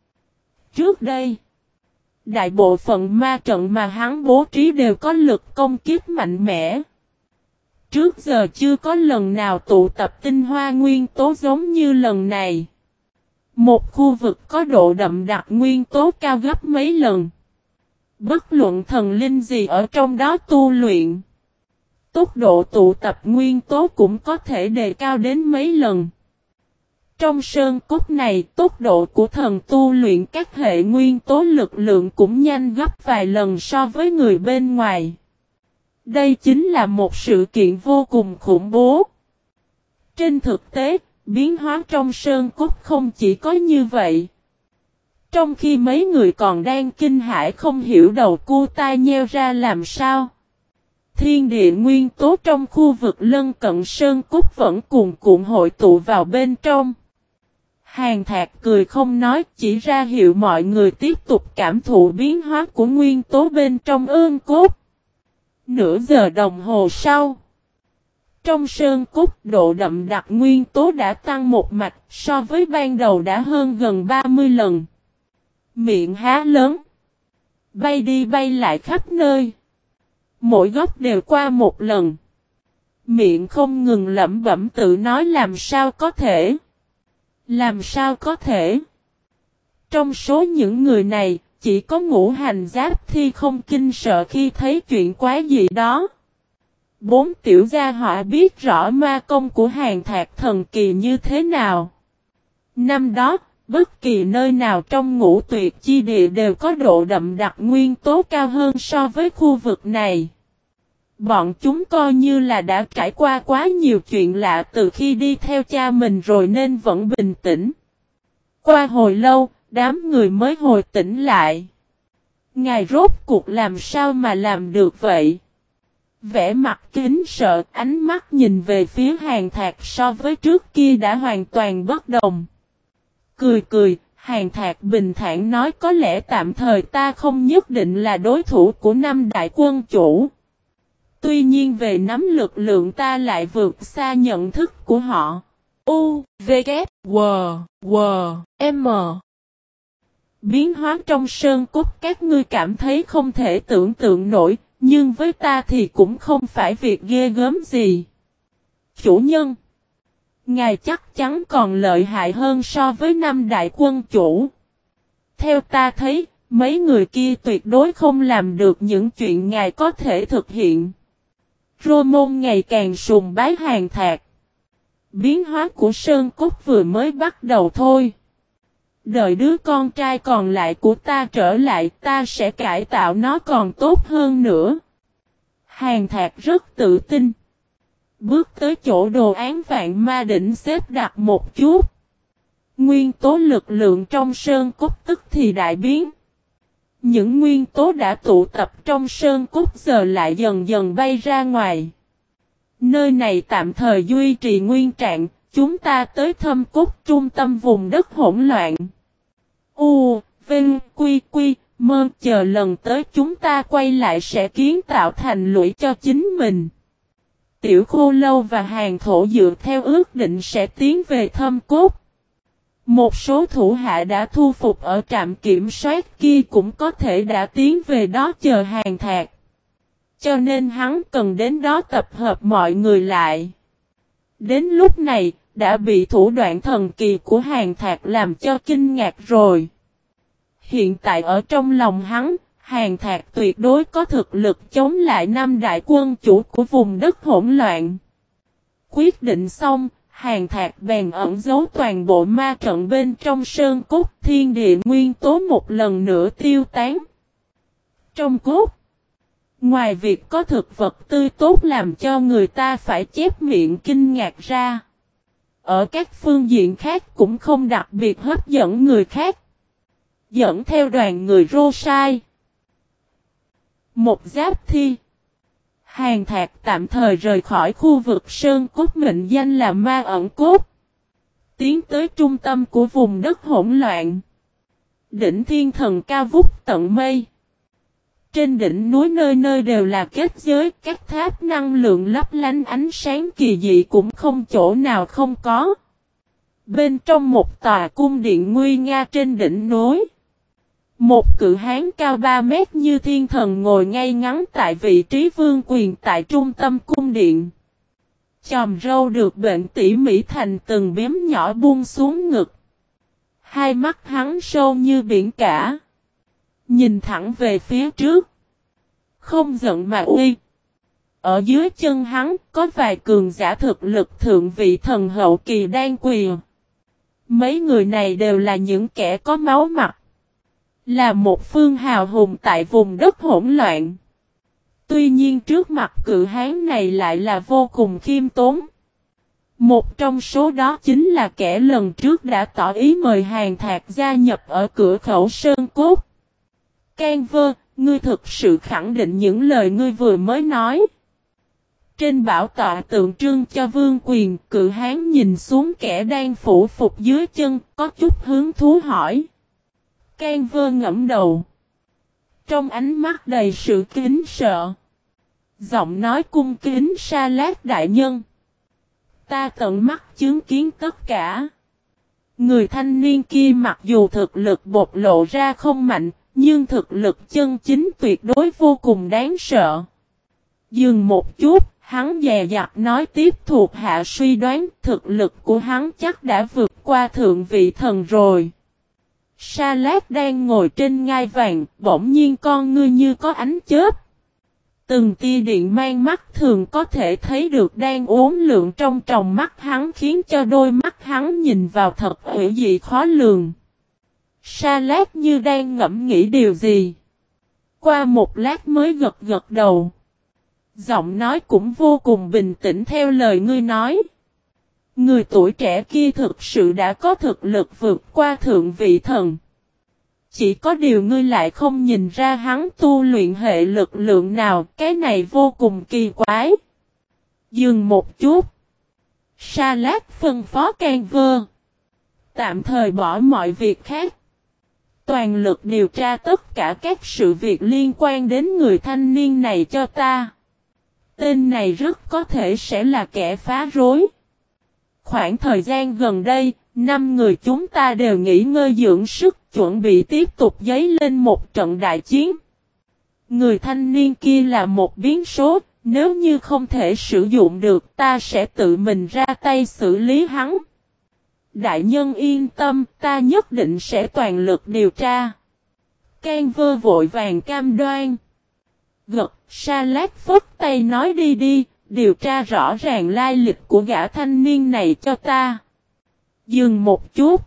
Trước đây, đại bộ phận ma trận mà hắn bố trí đều có lực công kích mạnh mẽ. Trước giờ chưa có lần nào tụ tập tinh hoa nguyên tố giống như lần này. Một khu vực có độ đậm đặc nguyên tố cao gấp mấy lần. Bất luận thần linh gì ở trong đó tu luyện, tốc độ tụ tập nguyên tố cũng có thể đề cao đến mấy lần. Trong sơn cốt này, tốc độ của thần tu luyện các hệ nguyên tố lực lượng cũng nhanh gấp vài lần so với người bên ngoài. Đây chính là một sự kiện vô cùng khủng bố. Trên thực tế, biến hóa trong sơn cốt không chỉ có như vậy. Trong khi mấy người còn đang kinh hãi không hiểu đầu cu tai nheo ra làm sao, thiên địa nguyên tố trong khu vực lân cận sơn cốt vẫn cuồn cuộn hội tụ vào bên trong. Hàn Thạc cười không nói, chỉ ra hiệu mọi người tiếp tục cảm thụ biến hóa của nguyên tố bên trong ương cốt. Nửa giờ đồng hồ sau, trong sơn cốt độ đậm đặc nguyên tố đã tăng một mạch, so với ban đầu đã hơn gần 30 lần. Miệng há lớn, Bay đi bay lại khắp nơi. Mỗi góc đều qua một lần. Miệng không ngừng lẩm bẩm tự nói làm sao có thể. Làm sao có thể. Trong số những người này, chỉ có Ngũ Hành Giáp Thi không kinh sợ khi thấy chuyện quái gì đó. Bốn tiểu gia họa biết rõ ma công của Hàn Thạc thần kỳ như thế nào. Năm đó, bất kỳ nơi nào trong ngũ tuyệt chi địa đều có độ đậm đặc nguyên tố cao hơn so với khu vực này. Bọn chúng coi như là đã trải qua quá nhiều chuyện lạ từ khi đi theo cha mình rồi nên vẫn bình tĩnh. Qua hồi lâu, đám người mới hồi tỉnh lại. Ngài rốt cuộc làm sao mà làm được vậy? Vẻ mặt kính sợ, ánh mắt nhìn về phía Hàn Thạc so với trước kia đã hoàn toàn bất đồng. Cười cười, Hàn Thạc bình thản nói có lẽ tạm thời ta không nhất định là đối thủ của năm đại quân chủ. Tuy nhiên về nắm lực lượng ta lại vượt xa nhận thức của họ. U, V, K, W, W, M. Biến hóa trong sơn cốt các ngươi cảm thấy không thể tưởng tượng nổi, nhưng với ta thì cũng không phải việc ghê gớm gì. Chủ nhân, ngài chắc chắn còn lợi hại hơn so với năm đại quân chủ. Theo ta thấy, mấy người kia tuyệt đối không làm được những chuyện ngài có thể thực hiện. Rô Môn ngày càng sùng bái Hàn Thạc. Biến hóa của sơn cốt vừa mới bắt đầu thôi. Đợi đứa con trai còn lại của ta trở lại ta sẽ cải tạo nó còn tốt hơn nữa. Hàn Thạc rất tự tin. Bước tới chỗ đồ án vạn ma đỉnh xếp đặt một chút. Nguyên tố lực lượng trong sơn cốt tức thì đại biến. Những nguyên tố đã tụ tập trong sơn cốt giờ lại dần dần bay ra ngoài. Nơi này tạm thời duy trì nguyên trạng, chúng ta tới thâm cốt trung tâm vùng đất hỗn loạn. U, Vinh, Quy, Quy, Mơ chờ lần tới chúng ta quay lại sẽ kiến tạo thành lũy cho chính mình. Tiểu Khô Lâu và Hàn Thổ dựa theo ước định sẽ tiến về thâm cốt. Một số thủ hạ đã thu phục ở trạm kiểm soát kia cũng có thể đã tiến về đó chờ Hàn Thạc. Cho nên hắn cần đến đó tập hợp mọi người lại. Đến lúc này, đã bị thủ đoạn thần kỳ của Hàn Thạc làm cho kinh ngạc rồi. Hiện tại ở trong lòng hắn, Hàn Thạc tuyệt đối có thực lực chống lại năm đại quân chủ của vùng đất hỗn loạn. Quyết định xong, Hàn Thạc bèn ẩn giấu toàn bộ ma trận bên trong sơn cốt thiên địa nguyên tố một lần nữa tiêu tán. Trong cốt, ngoài việc có thực vật tươi tốt làm cho người ta phải chép miệng kinh ngạc ra, ở các phương diện khác cũng không đặc biệt hấp dẫn người khác. Dẫn theo đoàn người rô sai. Một giáp thi. Hàn Thạc tạm thời rời khỏi khu vực sơn cốt mệnh danh là ma ẩn cốt. Tiến tới trung tâm của vùng đất hỗn loạn. Đỉnh thiên thần cao vút tận mây. Trên đỉnh núi nơi nơi đều là kết giới, các tháp năng lượng lấp lánh ánh sáng kỳ dị cũng không chỗ nào không có. Bên trong một tòa cung điện nguy nga trên đỉnh núi. Một cự hán cao 3 mét như thiên thần ngồi ngay ngắn tại vị trí vương quyền tại trung tâm cung điện. Chòm râu được bệnh tỉ mỉ thành từng biếm nhỏ buông xuống ngực. Hai mắt hắn sâu như biển cả. Nhìn thẳng về phía trước. Không giận mà uy. Ở dưới chân hắn có vài cường giả thực lực thượng vị thần hậu kỳ đang quỳ. Mấy người này đều là những kẻ có máu mặt. Là một phương hào hùng tại vùng đất hỗn loạn. Tuy nhiên trước mặt cự hán này lại là vô cùng khiêm tốn. Một trong số đó chính là kẻ lần trước đã tỏ ý mời Hàn Thạc gia nhập ở cửa khẩu Sơn Cốt. Can Vơ, ngươi thực sự khẳng định những lời ngươi vừa mới nói. Trên bảo tọa tượng trưng cho vương quyền, cự hán nhìn xuống kẻ đang phủ phục dưới chân, có chút hứng thú hỏi. Can Vơ ngẫm đầu. Trong ánh mắt đầy sự kính sợ. Giọng nói cung kính Sa Lát đại nhân. Ta tận mắt chứng kiến tất cả. Người thanh niên kia mặc dù thực lực bộc lộ ra không mạnh, nhưng thực lực chân chính tuyệt đối vô cùng đáng sợ. Dừng một chút, hắn dè dặt nói tiếp, thuộc hạ suy đoán thực lực của hắn chắc đã vượt qua thượng vị thần rồi. Sa Lát đang ngồi trên ngai vàng, bỗng nhiên con ngươi như có ánh chớp. Từng tia điện mang mắt thường có thể thấy được đang uốn lượn trong tròng mắt hắn, khiến cho đôi mắt hắn nhìn vào thật hữu dị khó lường. Sa Lát như đang ngẫm nghĩ điều gì. Qua một lát mới gật gật đầu. Giọng nói cũng vô cùng bình tĩnh, theo lời ngươi nói. Người tuổi trẻ kia thực sự đã có thực lực vượt qua thượng vị thần. Chỉ có điều ngươi lại không nhìn ra hắn tu luyện hệ lực lượng nào, cái này vô cùng kỳ quái. Dừng một chút. Sa Lát phân phó Can Vơ. Tạm thời bỏ mọi việc khác. Toàn lực điều tra tất cả các sự việc liên quan đến người thanh niên này cho ta. Tên này rất có thể sẽ là kẻ phá rối. Khoảng thời gian gần đây, 5 người chúng ta đều nghỉ ngơi dưỡng sức, chuẩn bị tiếp tục dấy lên một trận đại chiến. Người thanh niên kia là một biến số, nếu như không thể sử dụng được, ta sẽ tự mình ra tay xử lý hắn. Đại nhân yên tâm, ta nhất định sẽ toàn lực điều tra. Can Vơ vội vàng cam đoan. Gật, Sa Lát phất tay nói đi đi, điều tra rõ ràng lai lịch của gã thanh niên này cho ta. Dừng một chút.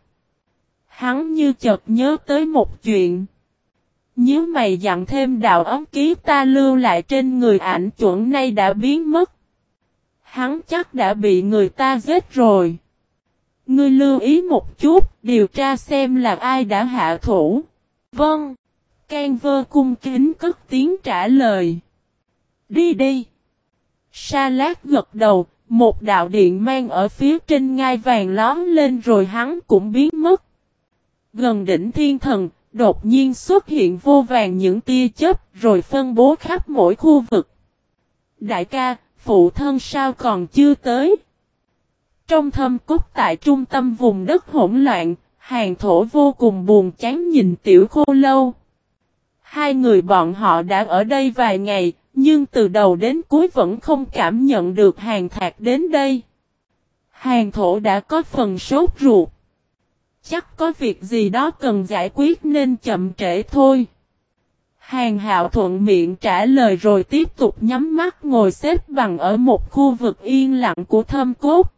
Hắn như chợt nhớ tới một chuyện. Nhớ mày dặn thêm đạo ấm ký ta lưu lại trên người ảnh chuẩn nay đã biến mất. Hắn chắc đã bị người ta giết rồi. Ngươi lưu ý một chút, điều tra xem là ai đã hạ thủ. Vâng. Can Vơ cung kính cất tiếng trả lời. Đi đi. Sa Lát gật đầu, một đạo điện mang ở phía trên ngai vàng lóm lên rồi hắn cũng biến mất. Gần đỉnh thiên thần, đột nhiên xuất hiện vô vàng những tia chớp rồi phân bố khắp mỗi khu vực. Đại ca, phụ thân sao còn chưa tới? Trong thâm cốt tại trung tâm vùng đất hỗn loạn, Hàn Thổ vô cùng buồn chán nhìn Tiểu Khô Lâu. Hai người bọn họ đã ở đây vài ngày, nhưng từ đầu đến cuối vẫn không cảm nhận được Hàn Thạc đến đây. Hàn Thổ đã có phần sốt ruột. Chắc có việc gì đó cần giải quyết nên chậm trễ thôi. Hàn Hạo thuận miệng trả lời rồi tiếp tục nhắm mắt ngồi xếp bằng ở một khu vực yên lặng của thâm cốt.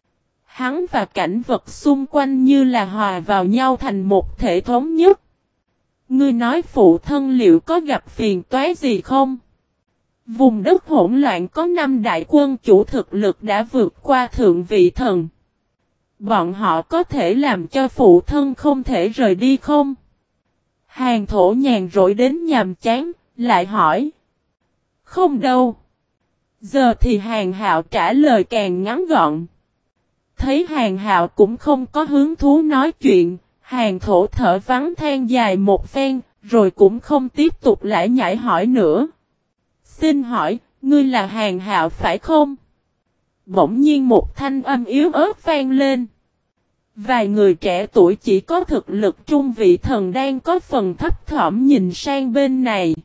Hắn và cảnh vật xung quanh như là hòa vào nhau thành một thể thống nhất. Ngươi nói phụ thân liệu có gặp phiền toái gì không? Vùng đất hỗn loạn có 5 đại quân chủ thực lực đã vượt qua thượng vị thần. Bọn họ có thể làm cho phụ thân không thể rời đi không? Hàn Thổ nhàn rỗi đến nhàm chán, lại hỏi. Không đâu. Giờ thì Hàn Hạo trả lời càng ngắn gọn. Thấy Hàn Hạo cũng không có hứng thú nói chuyện, Hàn Thổ thở vắng than dài một phen, rồi cũng không tiếp tục lại nhảy hỏi nữa. Xin hỏi, ngươi là Hàn Hạo phải không? Bỗng nhiên một thanh âm yếu ớt vang lên. Vài người trẻ tuổi chỉ có thực lực trung vị thần đang có phần thấp thỏm nhìn sang bên này.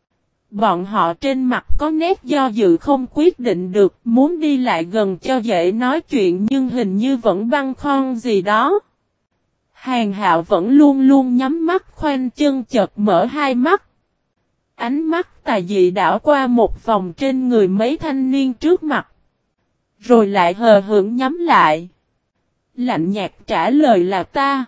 Bọn họ trên mặt có nét do dự không quyết định được, muốn đi lại gần cho dễ nói chuyện nhưng hình như vẫn băn khoăn gì đó. Hàn Hạo vẫn luôn luôn nhắm mắt khoanh chân, chợt mở hai mắt. Ánh mắt tà dị đảo qua một vòng trên người mấy thanh niên trước mặt. Rồi lại hờ hững nhắm lại. Lạnh nhạt trả lời là ta.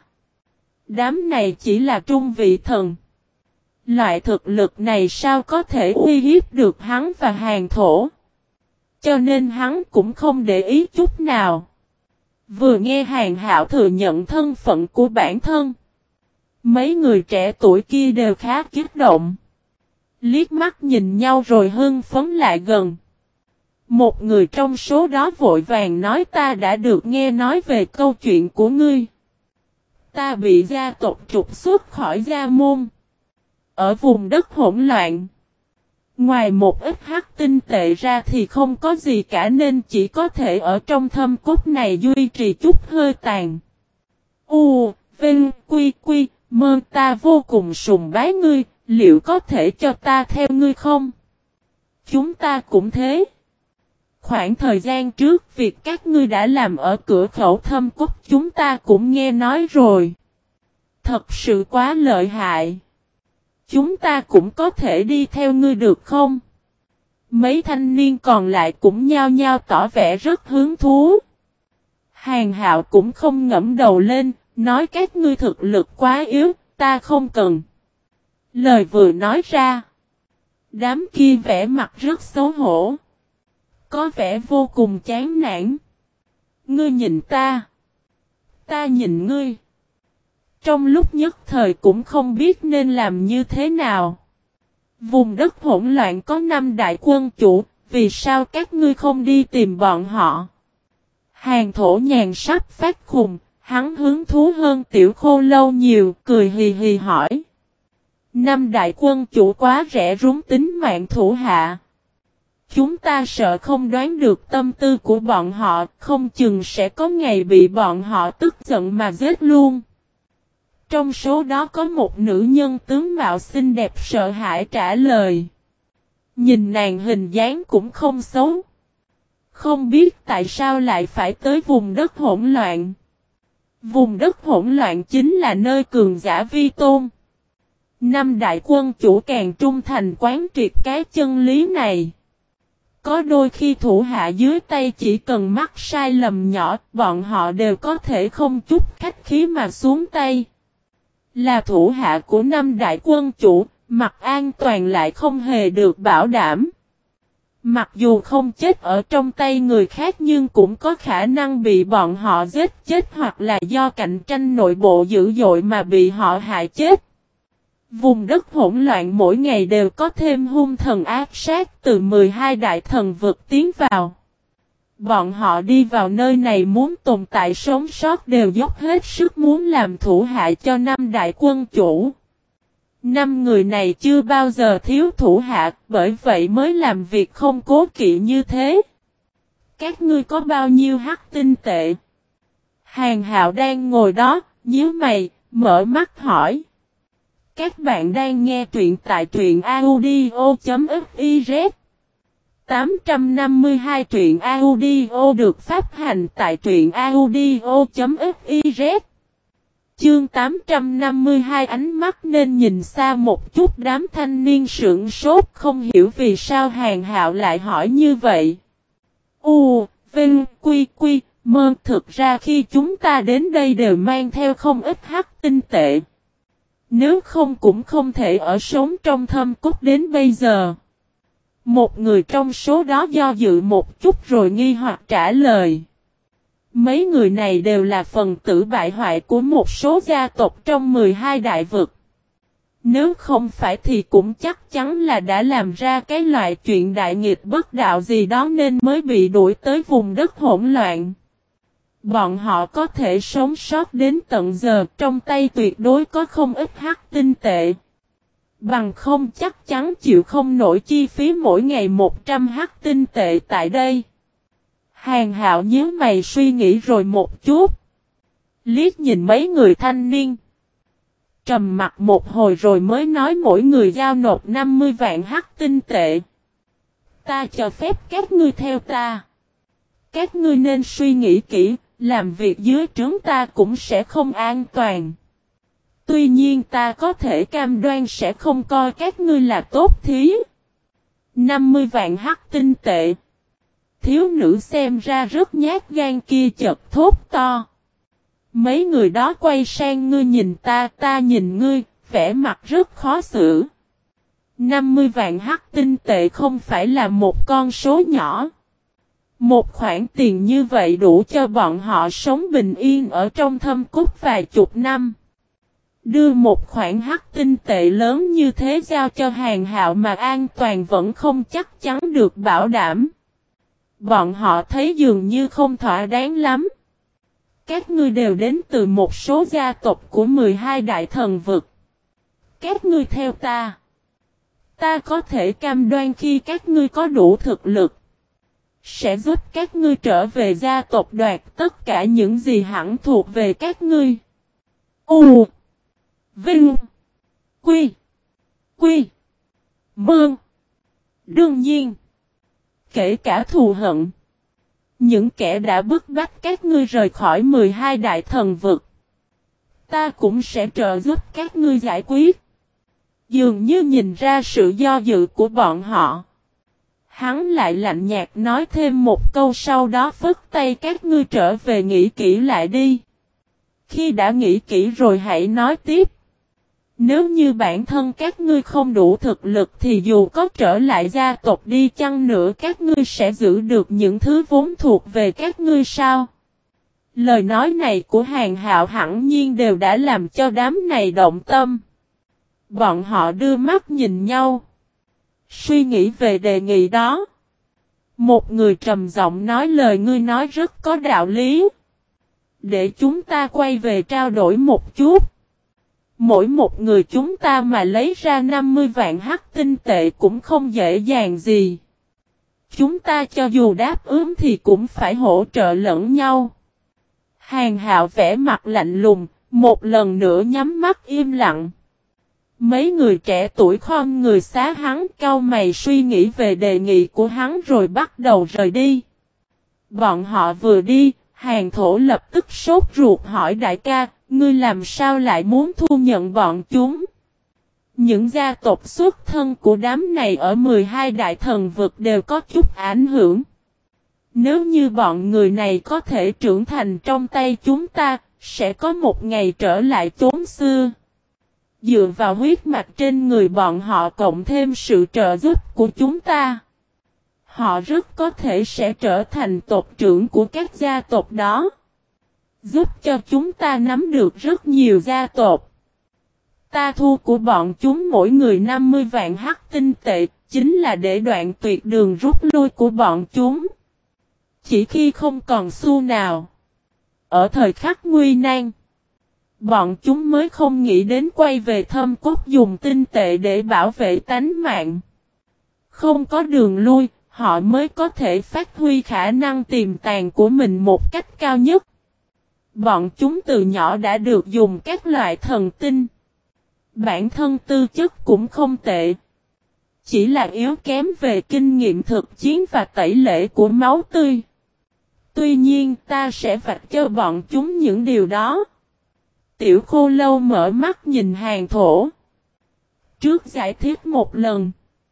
Đám này chỉ là trung vị thần. Loại thực lực này sao có thể uy hiếp được hắn và Hàn Thổ. Cho nên hắn cũng không để ý chút nào. Vừa nghe Hàn Hạo thừa nhận thân phận của bản thân. Mấy người trẻ tuổi kia đều khá kích động. Liếc mắt nhìn nhau rồi hưng phấn lại gần. Một người trong số đó vội vàng nói ta đã được nghe nói về câu chuyện của ngươi. Ta bị gia tộc trục xuất khỏi gia môn. Ở vùng đất hỗn loạn. Ngoài một ít hắc tinh tệ ra thì không có gì cả nên chỉ có thể ở trong thâm cốt này duy trì chút hơi tàn. U, Vinh, Quy, Quy, Mơ. ta vô cùng sùng bái ngươi, liệu có thể cho ta theo ngươi không? Chúng ta cũng thế. Khoảng thời gian trước việc các ngươi đã làm ở cửa khẩu Thâm Cốc chúng ta cũng nghe nói rồi. Thật sự quá lợi hại. Chúng ta cũng có thể đi theo ngươi được không? Mấy thanh niên còn lại cũng nhao nhao tỏ vẻ rất hứng thú. Hàn Hạo cũng không ngẫm đầu lên, nói các ngươi thực lực quá yếu, ta không cần. Lời vừa nói ra. Đám kia vẻ mặt rất xấu hổ. Có vẻ vô cùng chán nản. Ngươi nhìn ta. Ta nhìn ngươi. Trong lúc nhất thời cũng không biết nên làm như thế nào. Vùng đất hỗn loạn có 5 đại quân chủ, vì sao các ngươi không đi tìm bọn họ? Hàn Thổ Nhàn sắp phát khùng, hắn hứng thú hơn Tiểu Khô Lâu nhiều, cười hì hì hỏi. 5 đại quân chủ quá rẻ rúng tính mạng thủ hạ. Chúng ta sợ không đoán được tâm tư của bọn họ, không chừng sẽ có ngày bị bọn họ tức giận mà giết luôn. Trong số đó có một nữ nhân tướng mạo xinh đẹp sợ hãi trả lời. Nhìn nàng hình dáng cũng không xấu. Không biết tại sao lại phải tới vùng đất hỗn loạn. Vùng đất hỗn loạn chính là nơi cường giả vi tôn. 5 đại quân chủ càng trung thành quán triệt cái chân lý này. Có đôi khi thủ hạ dưới tay chỉ cần mắc sai lầm nhỏ, bọn họ đều có thể không chút khách khí mà xuống tay. Là thủ hạ của 5 đại quân chủ, mặt an toàn lại không hề được bảo đảm. Mặc dù không chết ở trong tay người khác nhưng cũng có khả năng bị bọn họ giết chết hoặc là do cạnh tranh nội bộ dữ dội mà bị họ hại chết. Vùng đất hỗn loạn mỗi ngày đều có thêm hung thần ác sát từ 12 đại thần vực tiến vào. Bọn họ đi vào nơi này muốn tồn tại sống sót đều dốc hết sức muốn làm thủ hạ cho 5 đại quân chủ. 5 người này chưa bao giờ thiếu thủ hạ, bởi vậy mới làm việc không cố kỵ như thế. Các ngươi có bao nhiêu hắc tinh tệ? Hàn Hạo đang ngồi đó, nhíu mày, mở mắt hỏi. Các bạn đang nghe truyện tại truyện audio.fiz 852 truyện audio được phát hành tại truyện audio.fiz. Chương 852 ánh mắt nên nhìn xa một chút, đám thanh niên sững sốt không hiểu vì sao Hàn Hạo lại hỏi như vậy. Vinh, Quy, Mơ, thực ra khi chúng ta đến đây đều mang theo không ít hắc tinh tệ. Nếu không cũng không thể ở sống trong Thâm Cốc đến bây giờ. Một người trong số đó do dự một chút rồi nghi hoặc trả lời. Mấy người này đều là phần tử bại hoại của một số gia tộc trong 12 đại vực. Nếu không phải thì cũng chắc chắn là đã làm ra cái loại chuyện đại nghịch bất đạo gì đó nên mới bị đuổi tới vùng đất hỗn loạn. Bọn họ có thể sống sót đến tận giờ, trong tay tuyệt đối có không ít hắc tinh tệ. Bằng không chắc chắn chịu không nổi chi phí mỗi ngày 100 hắc tinh tệ tại đây. Hàn Hạo nhíu mày suy nghĩ rồi một chút. Liếc nhìn mấy người thanh niên. Trầm mặt một hồi rồi mới nói mỗi người giao nộp 50 vạn hắc tinh tệ. Ta cho phép các ngươi theo ta. Các ngươi nên suy nghĩ kỹ, làm việc dưới trướng ta cũng sẽ không an toàn. Tuy nhiên ta có thể cam đoan sẽ không coi các ngươi là tốt thí. 50 vạn hắc tinh tệ. Thiếu nữ xem ra rất nhát gan kia chợt thốt to. Mấy người đó quay sang ngươi nhìn ta, ta nhìn ngươi, vẻ mặt rất khó xử. 50 vạn hắc tinh tệ không phải là một con số nhỏ. Một khoản tiền như vậy đủ cho bọn họ sống bình yên ở trong Thâm Cốc vài chục năm. Đưa một khoản hắc tinh tệ lớn như thế giao cho Hàn Hạo mà an toàn vẫn không chắc chắn được bảo đảm. Bọn họ thấy dường như không thỏa đáng lắm. Các ngươi đều đến từ một số gia tộc của 12 đại thần vực. Các ngươi theo ta. Ta có thể cam đoan khi các ngươi có đủ thực lực. Sẽ giúp các ngươi trở về gia tộc đoạt tất cả những gì hẳn thuộc về các ngươi. Vinh. Quy. Quy. Mương. Đương nhiên. Kể cả thù hận. Những kẻ đã bức bách các ngươi rời khỏi 12 đại thần vực. Ta cũng sẽ trợ giúp các ngươi giải quyết. Dường như nhìn ra sự do dự của bọn họ. Hắn lại lạnh nhạt nói thêm một câu, sau đó phất tay, các ngươi trở về nghĩ kỹ lại đi. Khi đã nghĩ kỹ rồi hãy nói tiếp. Nếu như bản thân các ngươi không đủ thực lực thì dù có trở lại gia tộc đi chăng nữa các ngươi sẽ giữ được những thứ vốn thuộc về các ngươi sao? Lời nói này của Hàn Hạo hẳn nhiên đều đã làm cho đám này động tâm. Bọn họ đưa mắt nhìn nhau. Suy nghĩ về đề nghị đó. Một người trầm giọng nói, lời ngươi nói rất có đạo lý. Để chúng ta quay về trao đổi một chút. Mỗi một người chúng ta mà lấy ra 50 vạn hắc tinh tệ cũng không dễ dàng gì. Chúng ta cho dù đáp ứng thì cũng phải hỗ trợ lẫn nhau. Hàn Hạo vẻ mặt lạnh lùng, một lần nữa nhắm mắt im lặng. Mấy người trẻ tuổi khom người xá hắn, cau mày suy nghĩ về đề nghị của hắn rồi bắt đầu rời đi. Bọn họ vừa đi, Hàn Thổ lập tức sốt ruột hỏi, đại ca, ngươi làm sao lại muốn thu nhận bọn chúng? Những gia tộc xuất thân của đám này ở 12 đại thần vực đều có chút ảnh hưởng. Nếu như bọn người này có thể trưởng thành trong tay chúng ta, sẽ có một ngày trở lại chốn xưa. Dựa vào huyết mạch trên người bọn họ cộng thêm sự trợ giúp của chúng ta, họ rất có thể sẽ trở thành tộc trưởng của các gia tộc đó. Giúp cho chúng ta nắm được rất nhiều gia tộc. Ta thu của bọn chúng mỗi người 50 vạn hắc tinh tệ, chính là để đoạn tuyệt đường rút lui của bọn chúng. Chỉ khi không còn xu nào, ở thời khắc nguy nan, bọn chúng mới không nghĩ đến quay về thâm cốt dùng tinh tệ để bảo vệ tánh mạng. Không có đường lui, họ mới có thể phát huy khả năng tiềm tàng của mình một cách cao nhất. Bọn chúng từ nhỏ đã được dùng các loại thần tinh. Bản thân tư chất cũng không tệ. Chỉ là yếu kém về kinh nghiệm thực chiến và tẩy lễ của máu tươi. Tuy nhiên ta sẽ vạch cho bọn chúng những điều đó. Tiểu Khô Lâu mở mắt nhìn Hàn Thổ. Trước giải thích một lần.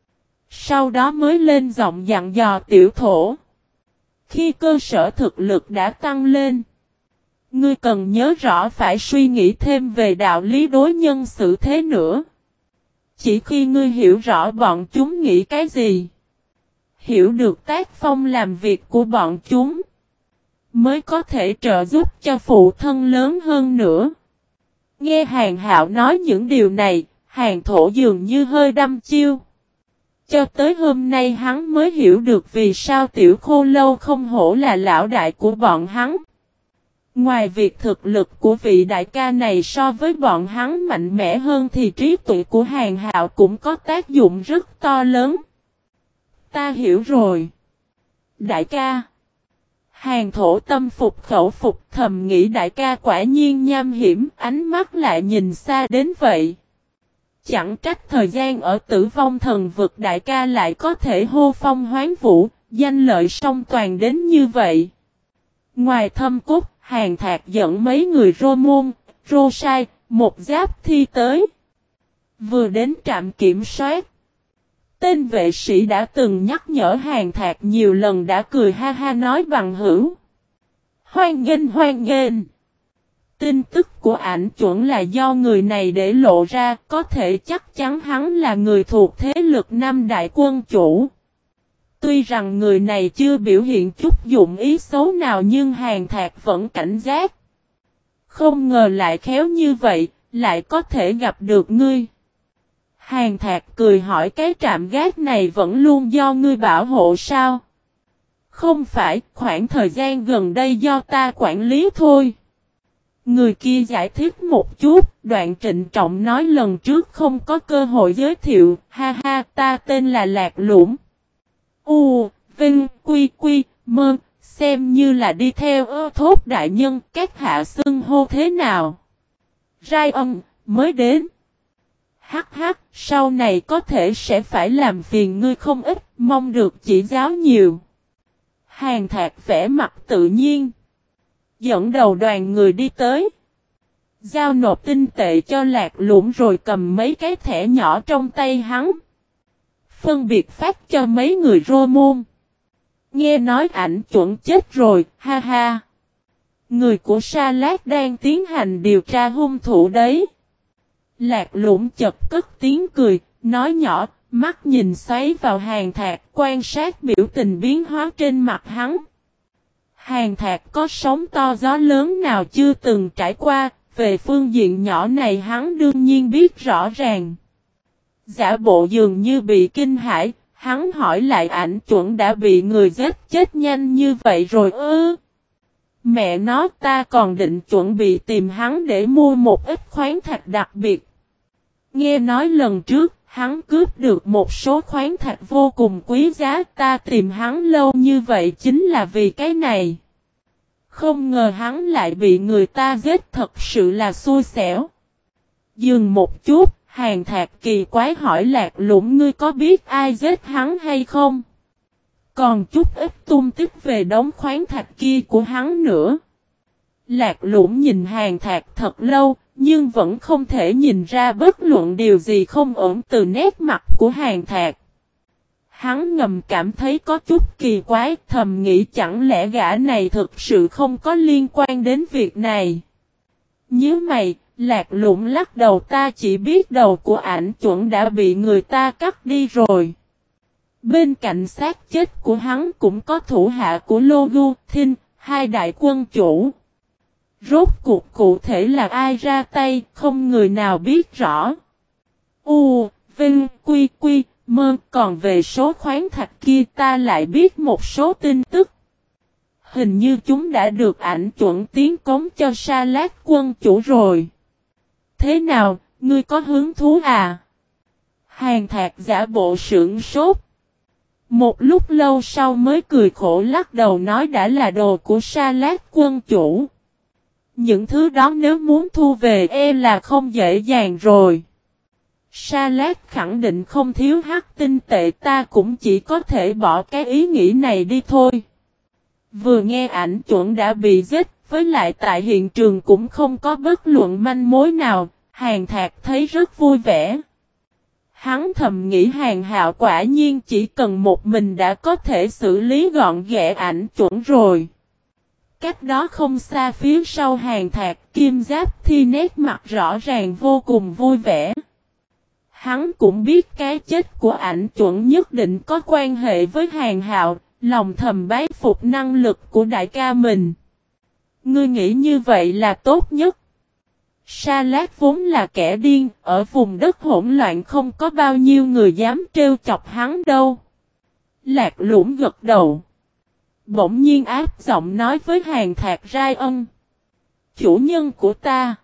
Sau đó mới lên giọng dặn dò Tiểu Thổ. Khi cơ sở thực lực đã tăng lên, ngươi cần nhớ rõ phải suy nghĩ thêm về đạo lý đối nhân xử thế nữa. Chỉ khi ngươi hiểu rõ bọn chúng nghĩ cái gì, hiểu được tác phong làm việc của bọn chúng, mới có thể trợ giúp cho phụ thân lớn hơn nữa. Nghe Hàn Hạo nói những điều này, Hàn Thổ dường như hơi đăm chiêu. Cho tới hôm nay hắn mới hiểu được vì sao Tiểu Khô Lâu không hổ là lão đại của bọn hắn. Ngoài việc thực lực của vị đại ca này so với bọn hắn mạnh mẽ hơn thì trí tuệ của Hàn Hạo cũng có tác dụng rất to lớn. Ta hiểu rồi. Đại ca. Hàn Thổ tâm phục khẩu phục, thầm nghĩ đại ca quả nhiên nham hiểm, ánh mắt lại nhìn xa đến vậy. Chẳng trách thời gian ở Tử Vong Thần Vực đại ca lại có thể hô phong hoán vũ, danh lợi song toàn đến như vậy. Ngoài Thâm Cốt, Hàn Thạc dẫn mấy người Rô Môn, Rô Sai, một giáp thi tới. Vừa đến trạm kiểm soát, tên vệ sĩ đã từng nhắc nhở Hàn Thạc nhiều lần đã cười ha ha nói bằng hữu. Hoan nghênh hoan nghênh. Tin tức của ảnh chuẩn là do người này để lộ ra, có thể chắc chắn hắn là người thuộc thế lực năm đại quân chủ. Tuy rằng người này chưa biểu hiện chút dụng ý xấu nào nhưng Hàn Thạc vẫn cảnh giác. Không ngờ lại khéo như vậy, lại có thể gặp được ngươi. Hàn Thạc cười hỏi cái trạm gác này vẫn luôn do ngươi bảo hộ sao? Không phải, khoảng thời gian gần đây do ta quản lý thôi. Người kia giải thích một chút, Đoạn trịnh trọng nói lần trước không có cơ hội giới thiệu, ha ha, ta tên là Lạc Lũng. Vinh, Quy, Mơ, xem như là đi theo Thốt đại nhân, các hạ xưng hô thế nào? Rai ân, mới đến. Hắc hắc, sau này có thể sẽ phải làm phiền ngươi không ít, mong được chỉ giáo nhiều. Hàn Thạc vẻ mặt tự nhiên. Dẫn đầu đoàn người đi tới. Giao nộp tinh tệ cho Lạc Lũng rồi cầm mấy cái thẻ nhỏ trong tay hắn. Phân biệt phát cho mấy người rô môn. Nghe nói ảnh chuẩn chết rồi, ha ha. Người của Sa Lát đang tiến hành điều tra hung thủ đấy. Lạc Lũng chợt cất tiếng cười, nói nhỏ, mắt nhìn xoáy vào Hàn Thạc, quan sát biểu tình biến hóa trên mặt hắn. Hàn Thạc có sóng to gió lớn nào chưa từng trải qua, về phương diện nhỏ này hắn đương nhiên biết rõ ràng. Giả bộ dường như bị kinh hãi, hắn hỏi lại ảnh chuẩn đã bị người giết chết nhanh như vậy rồi ư? Mẹ nó, ta còn định chuẩn bị tìm hắn để mua một ít khoáng thạch đặc biệt. Nghe nói lần trước, hắn cướp được một số khoáng thạch vô cùng quý giá, ta tìm hắn lâu như vậy chính là vì cái này. Không ngờ hắn lại bị người ta giết, thật sự là xui xẻo. Dừng một chút, Hàn Thạc kỳ quái hỏi Lạc Lũng, ngươi có biết ai giết hắn hay không? Còn chút ít tung tích về đống khoáng thạch kia của hắn nữa. Lạc Lũng nhìn Hàn Thạc thật lâu, nhưng vẫn không thể nhìn ra bất luận điều gì không ổn từ nét mặt của Hàn Thạc. Hắn ngầm cảm thấy có chút kỳ quái, thầm nghĩ chẳng lẽ gã này thực sự không có liên quan đến việc này. Nhớ mày, Lạc Lũng lắc đầu, ta chỉ biết đầu của ảnh chuẩn đã bị người ta cắt đi rồi. Bên cạnh xác chết của hắn cũng có thủ hạ của Logu, Thinh, hai đại quân chủ. Rốt cuộc cụ thể là ai ra tay, không người nào biết rõ. Vinh, Quy, Mơ, còn về số khoáng thạch kia ta lại biết một số tin tức. Hình như chúng đã được ảnh chuẩn tiến cống cho Sa Lát quân chủ rồi. Thế nào, ngươi có hứng thú à? Hàn Thạc giả bộ sững sốt. Một lúc lâu sau mới cười khổ lắc đầu nói đã là đồ của Sa Lát quân chủ. Những thứ đó nếu muốn thu về là không dễ dàng rồi. Sa Lát khẳng định không thiếu hắc tinh tệ, ta cũng chỉ có thể bỏ cái ý nghĩ này đi thôi. Vừa nghe ảnh chuẩn đã bị giết, với lại tại hiện trường cũng không có bất luận manh mối nào, Hàn Thạc thấy rất vui vẻ. Hắn thầm nghĩ Hàn Hạo quả nhiên chỉ cần một mình đã có thể xử lý gọn ghẽ ảnh chuẩn rồi. Cách đó không xa phía sau Hàn Thạc, Kim Giáp Thi nét mặt rõ ràng vô cùng vui vẻ. Hắn cũng biết cái chết của ảnh chuẩn nhất định có quan hệ với Hàn Hạo, lòng thầm bái phục năng lực của đại ca mình. Ngươi nghĩ như vậy là tốt nhất. Sa Lát vốn là kẻ điên, ở vùng đất hỗn loạn không có bao nhiêu người dám trêu chọc hắn đâu. Lạc Lũng gật đầu. Bỗng nhiên áp giọng nói với Hàn Thạc Rai Ân. Chủ nhân của ta.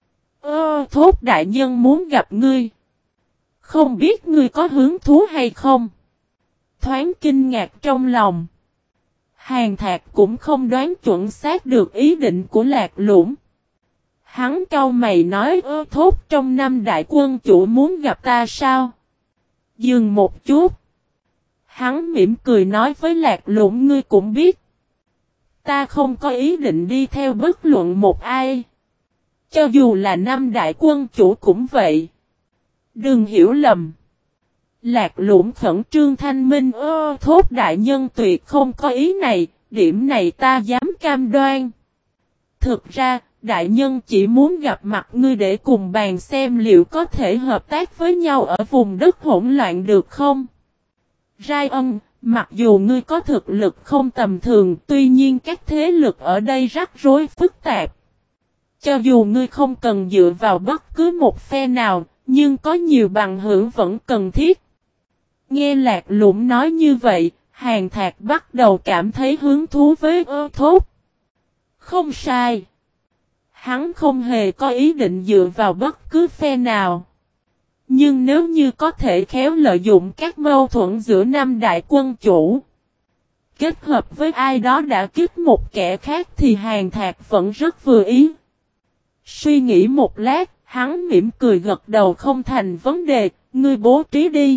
Thốt đại nhân muốn gặp ngươi. Không biết ngươi có hứng thú hay không? Thoáng kinh ngạc trong lòng. Hàn Thạc cũng không đoán chuẩn xác được ý định của Lạc Lũng. Hắn cau mày nói thốt trong năm đại quân chủ muốn gặp ta sao? Dừng một chút. Hắn mỉm cười nói với Lạc Lũng, ngươi cũng biết. Ta không có ý định đi theo bất luận một ai. Cho dù là năm đại quân chủ cũng vậy. Đừng hiểu lầm. Lạc Lũng khẩn trương thanh minh, thốt đại nhân tuyệt không có ý này, điểm này ta dám cam đoan. Thực ra, đại nhân chỉ muốn gặp mặt ngươi để cùng bàn xem liệu có thể hợp tác với nhau ở vùng đất hỗn loạn được không? Rai Ân, mặc dù ngươi có thực lực không tầm thường, tuy nhiên các thế lực ở đây rắc rối phức tạp. Cho dù ngươi không cần dựa vào bất cứ một phe nào, nhưng có nhiều bằng hữu vẫn cần thiết. Nghe Lạc Lũng nói như vậy, Hàn Thạc bắt đầu cảm thấy hứng thú với thốt. Không sai. Hắn không hề có ý định dựa vào bất cứ phe nào. Nhưng nếu như có thể khéo lợi dụng các mâu thuẫn giữa năm đại quân chủ, kết hợp với ai đó đã kích một kẻ khác thì Hàn Thạc vẫn rất vừa ý. Suy nghĩ một lát, Hắn mỉm cười gật đầu không thành vấn đề, ngươi bố trí đi.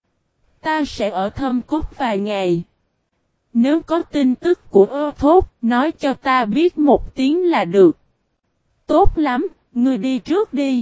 Ta sẽ ở Thâm Cốt vài ngày. Nếu có tin tức của Ơ Thốt, nói cho ta biết một tiếng là được. Tốt lắm, ngươi đi trước đi.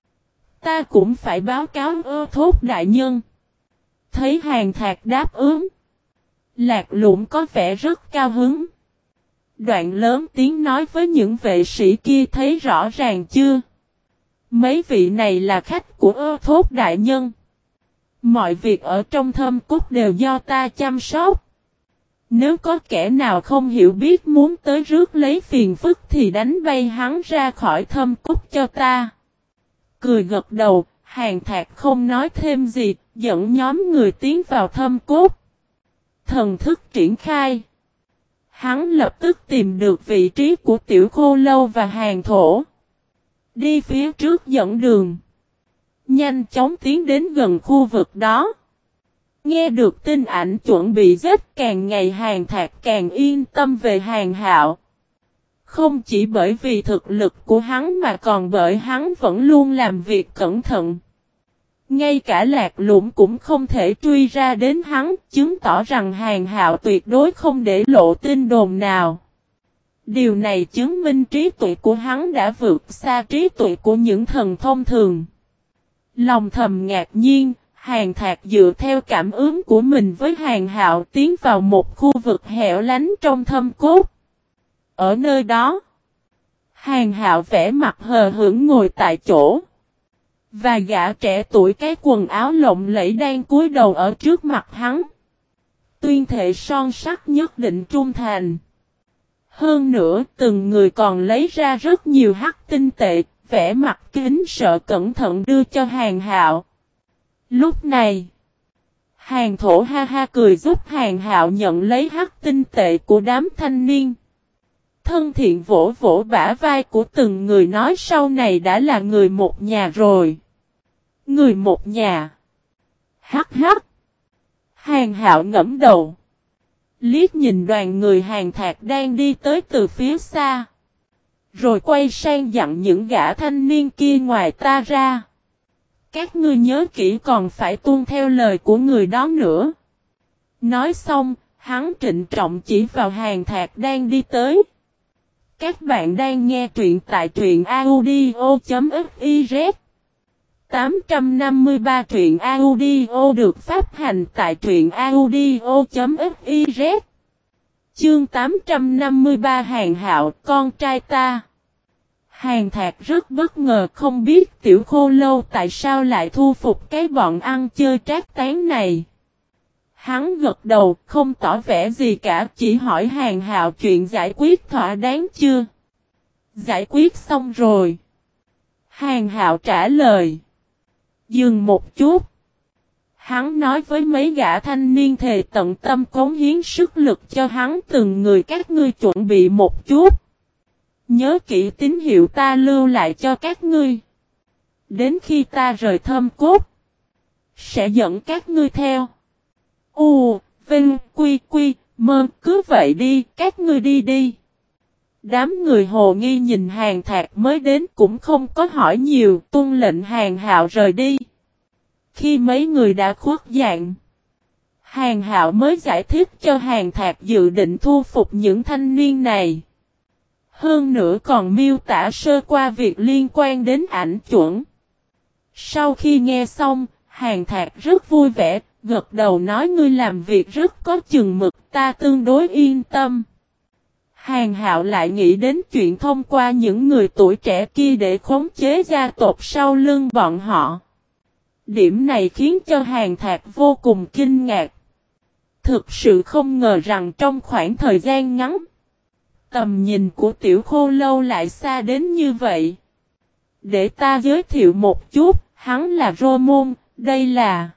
Ta cũng phải báo cáo Ơ Thốt đại nhân. Thấy Hàn Thạc đáp ứng. Lạc Lũng có vẻ rất cao hứng. Đoạn lớn tiếng nói với những vệ sĩ kia thấy rõ ràng chưa? Mấy vị này là khách của Ơ Thốt đại nhân. Mọi việc ở trong Thâm Cốt đều do ta chăm sóc. Nếu có kẻ nào không hiểu biết muốn tới rước lấy phiền phức thì đánh bay hắn ra khỏi Thâm Cốt cho ta. Cười gật đầu, Hàn Thạc không nói thêm gì, dẫn nhóm người tiến vào Thâm Cốt. Thần thức triển khai. Hắn lập tức tìm được vị trí của Tiểu Khô Lâu và Hàn Thổ. Đi phía trước dẫn đường. Nhanh chóng tiến đến gần khu vực đó. Nghe được tin ảnh chuẩn bị giết càng ngày Hàn Thạc càng yên tâm về Hàn Hạo. Không chỉ bởi vì thực lực của hắn mà còn bởi hắn vẫn luôn làm việc cẩn thận. Ngay cả Lạc Lũng cũng không thể truy ra đến hắn, chứng tỏ rằng Hàn Hạo tuyệt đối không để lộ tin đồn nào. Điều này chứng minh trí tuệ của hắn đã vượt xa trí tuệ của những thần thông thường. Lòng thầm ngạc nhiên, Hàn Thạc dựa theo cảm ứng của mình với Hàn Hạo tiến vào một khu vực hẻo lánh trong Thâm Cốt. Ở nơi đó, Hàn Hạo vẻ mặt hờ hững ngồi tại chỗ. Và gã trẻ tuổi cái quần áo lộng lẫy đang cúi đầu ở trước mặt hắn. Tuyên thệ son sắt nhất định trung thành. Hơn nữa, từng người còn lấy ra rất nhiều hắc tinh tệ, vẻ mặt kính sợ cẩn thận đưa cho Hàn Hạo. Lúc này, Hàn Thổ ha ha cười giúp Hàn Hạo nhận lấy hắc tinh tệ của đám thanh niên. Thân thiện vỗ vỗ bả vai của từng người nói sau này đã là người một nhà rồi. Người một nhà. Hắc hắc. Hàn Hạo ngẫm đầu. Liếc nhìn đoàn người Hàn Thạc đang đi tới từ phía xa. Rồi quay sang dặn những gã thanh niên kia ngoài ta ra. Các ngươi nhớ kỹ còn phải tuân theo lời của người đó nữa. Nói xong, hắn trịnh trọng chỉ vào Hàn Thạc đang đi tới. Các bạn đang nghe truyện tại truyện audio.fiz 853 truyện audio được phát hành tại truyện audio.fiz. Chương 853 Hàn Hạo, con trai ta. Hàn Thạc rất bất ngờ không biết Tiểu Khô Lâu tại sao lại thu phục cái bọn ăn chơi trác tán này. Hắn gật đầu, không tỏ vẻ gì cả, chỉ hỏi Hàn Hạo chuyện giải quyết thỏa đáng chưa. Giải quyết xong rồi. Hàn Hạo trả lời. Dừng một chút. Hắn nói với mấy gã thanh niên thề tận tâm cống hiến sức lực cho hắn từng người các ngươi chuẩn bị một chút. Nhớ kỹ tín hiệu ta lưu lại cho các ngươi. Đến khi ta rời Thâm Cốt, sẽ dẫn các ngươi theo. Vinh, Quy, Mơ, cứ vậy đi, các ngươi đi đi. Đám người hồ nghi nhìn Hàn Thạc mới đến cũng không có hỏi nhiều, tuân lệnh Hàn Hạo rời đi. Khi mấy người đã khuất dạng, Hàn Hạo mới giải thích cho Hàn Thạc dự định thu phục những thanh niên này. Hơn nữa còn miêu tả sơ qua việc liên quan đến ảnh chuẩn. Sau khi nghe xong, Hàn Thạc rất vui vẻ, gật đầu nói ngươi làm việc rất có chừng mực, ta tương đối yên tâm. Hàn Hạo lại nghĩ đến chuyện thông qua những người tuổi trẻ kia để khống chế gia tộc sau lưng bọn họ. Điểm này khiến cho Hàn Thạc vô cùng kinh ngạc. Thực sự không ngờ rằng trong khoảng thời gian ngắn, tầm nhìn của Tiểu Khô Lâu lại xa đến như vậy. Để ta giới thiệu một chút, hắn là Rô-môn, đây là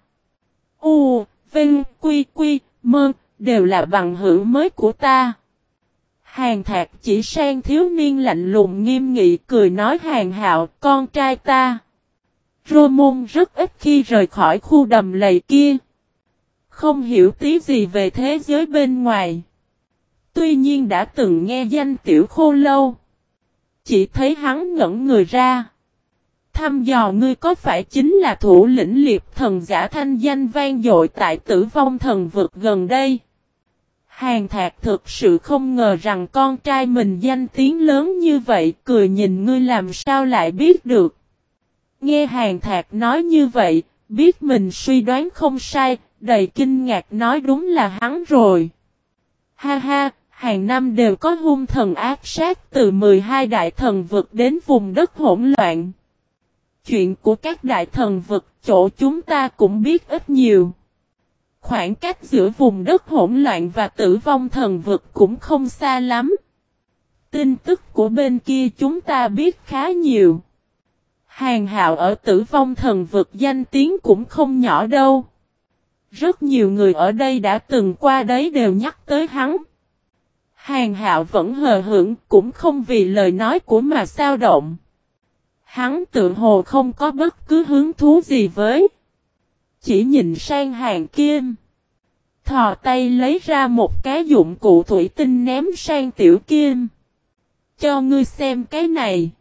Vinh, Quy, Mơ, đều là bằng hữu mới của ta. Hàn Thạc chỉ sang thiếu niên lạnh lùng nghiêm nghị cười nói Hàn Hạo, con trai ta. Rô-môn rất ít khi rời khỏi khu đầm lầy kia. Không hiểu tí gì về thế giới bên ngoài. Tuy nhiên đã từng nghe danh Tiểu Khô Lâu. Chỉ thấy hắn ngẩn người ra. thăm dò ngươi có phải chính là thủ lĩnh liệp thần giả thanh danh vang dội tại Tử Vong Thần Vực gần đây. Hàn Thạc thực sự không ngờ rằng con trai mình danh tiếng lớn như vậy, cười nhìn ngươi làm sao lại biết được. Nghe Hàn Thạc nói như vậy, biết mình suy đoán không sai, đầy kinh ngạc nói đúng là hắn rồi. Ha ha, hàng năm đều có hung thần ác sát từ 12 đại thần vực đến vùng đất hỗn loạn. Chuyện của các đại thần vực chỗ chúng ta cũng biết ít nhiều. Khoảng cách giữa vùng đất hỗn loạn và Tử Vong Thần Vực cũng không xa lắm. Tin tức của bên kia chúng ta biết khá nhiều. Hàn Hạo ở Tử Vong Thần Vực danh tiếng cũng không nhỏ đâu. Rất nhiều người ở đây đã từng qua đấy đều nhắc tới hắn. Hàn Hạo vẫn hờ hững, cũng không vì lời nói của mà xao động. Hắn tự hồ không có bất cứ hứng thú gì với. Chỉ nhìn sang Hàn Kim. Thò tay lấy ra một cái dụng cụ thủy tinh ném sang Tiểu Kim. Cho ngươi xem cái này.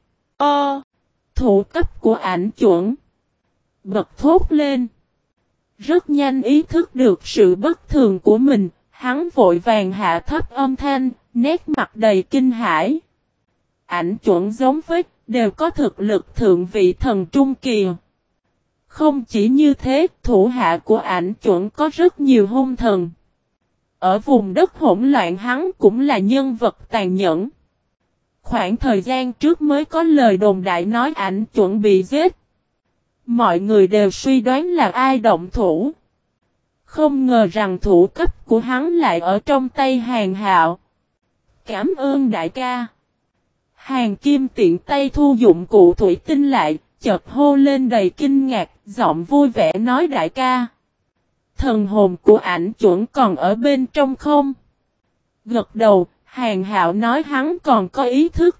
Thủ cấp của ảnh chuẩn. Bật thốt lên. Rất nhanh ý thức được sự bất thường của mình. Hắn vội vàng hạ thấp âm thanh, nét mặt đầy kinh hãi. Ảnh chuẩn giống với, đều có thực lực thượng vị thần trung kỳ. Không chỉ như thế, thủ hạ của ảnh chuẩn có rất nhiều hung thần. Ở vùng đất hỗn loạn hắn cũng là nhân vật tàn nhẫn. Khoảng thời gian trước mới có lời đồn đại nói ảnh chuẩn bị giết. Mọi người đều suy đoán là ai động thủ. Không ngờ rằng thủ cấp của hắn lại ở trong tay Hàn Hạo. Cảm ơn đại ca. Hàn Kim tiện tay thu dụng cụ thủy tinh lại, chợt hô lên đầy kinh ngạc, giọng vui vẻ nói đại ca. Thần hồn của ảnh chuẩn còn ở bên trong không? Gật đầu, Hàn Hạo nói hắn còn có ý thức.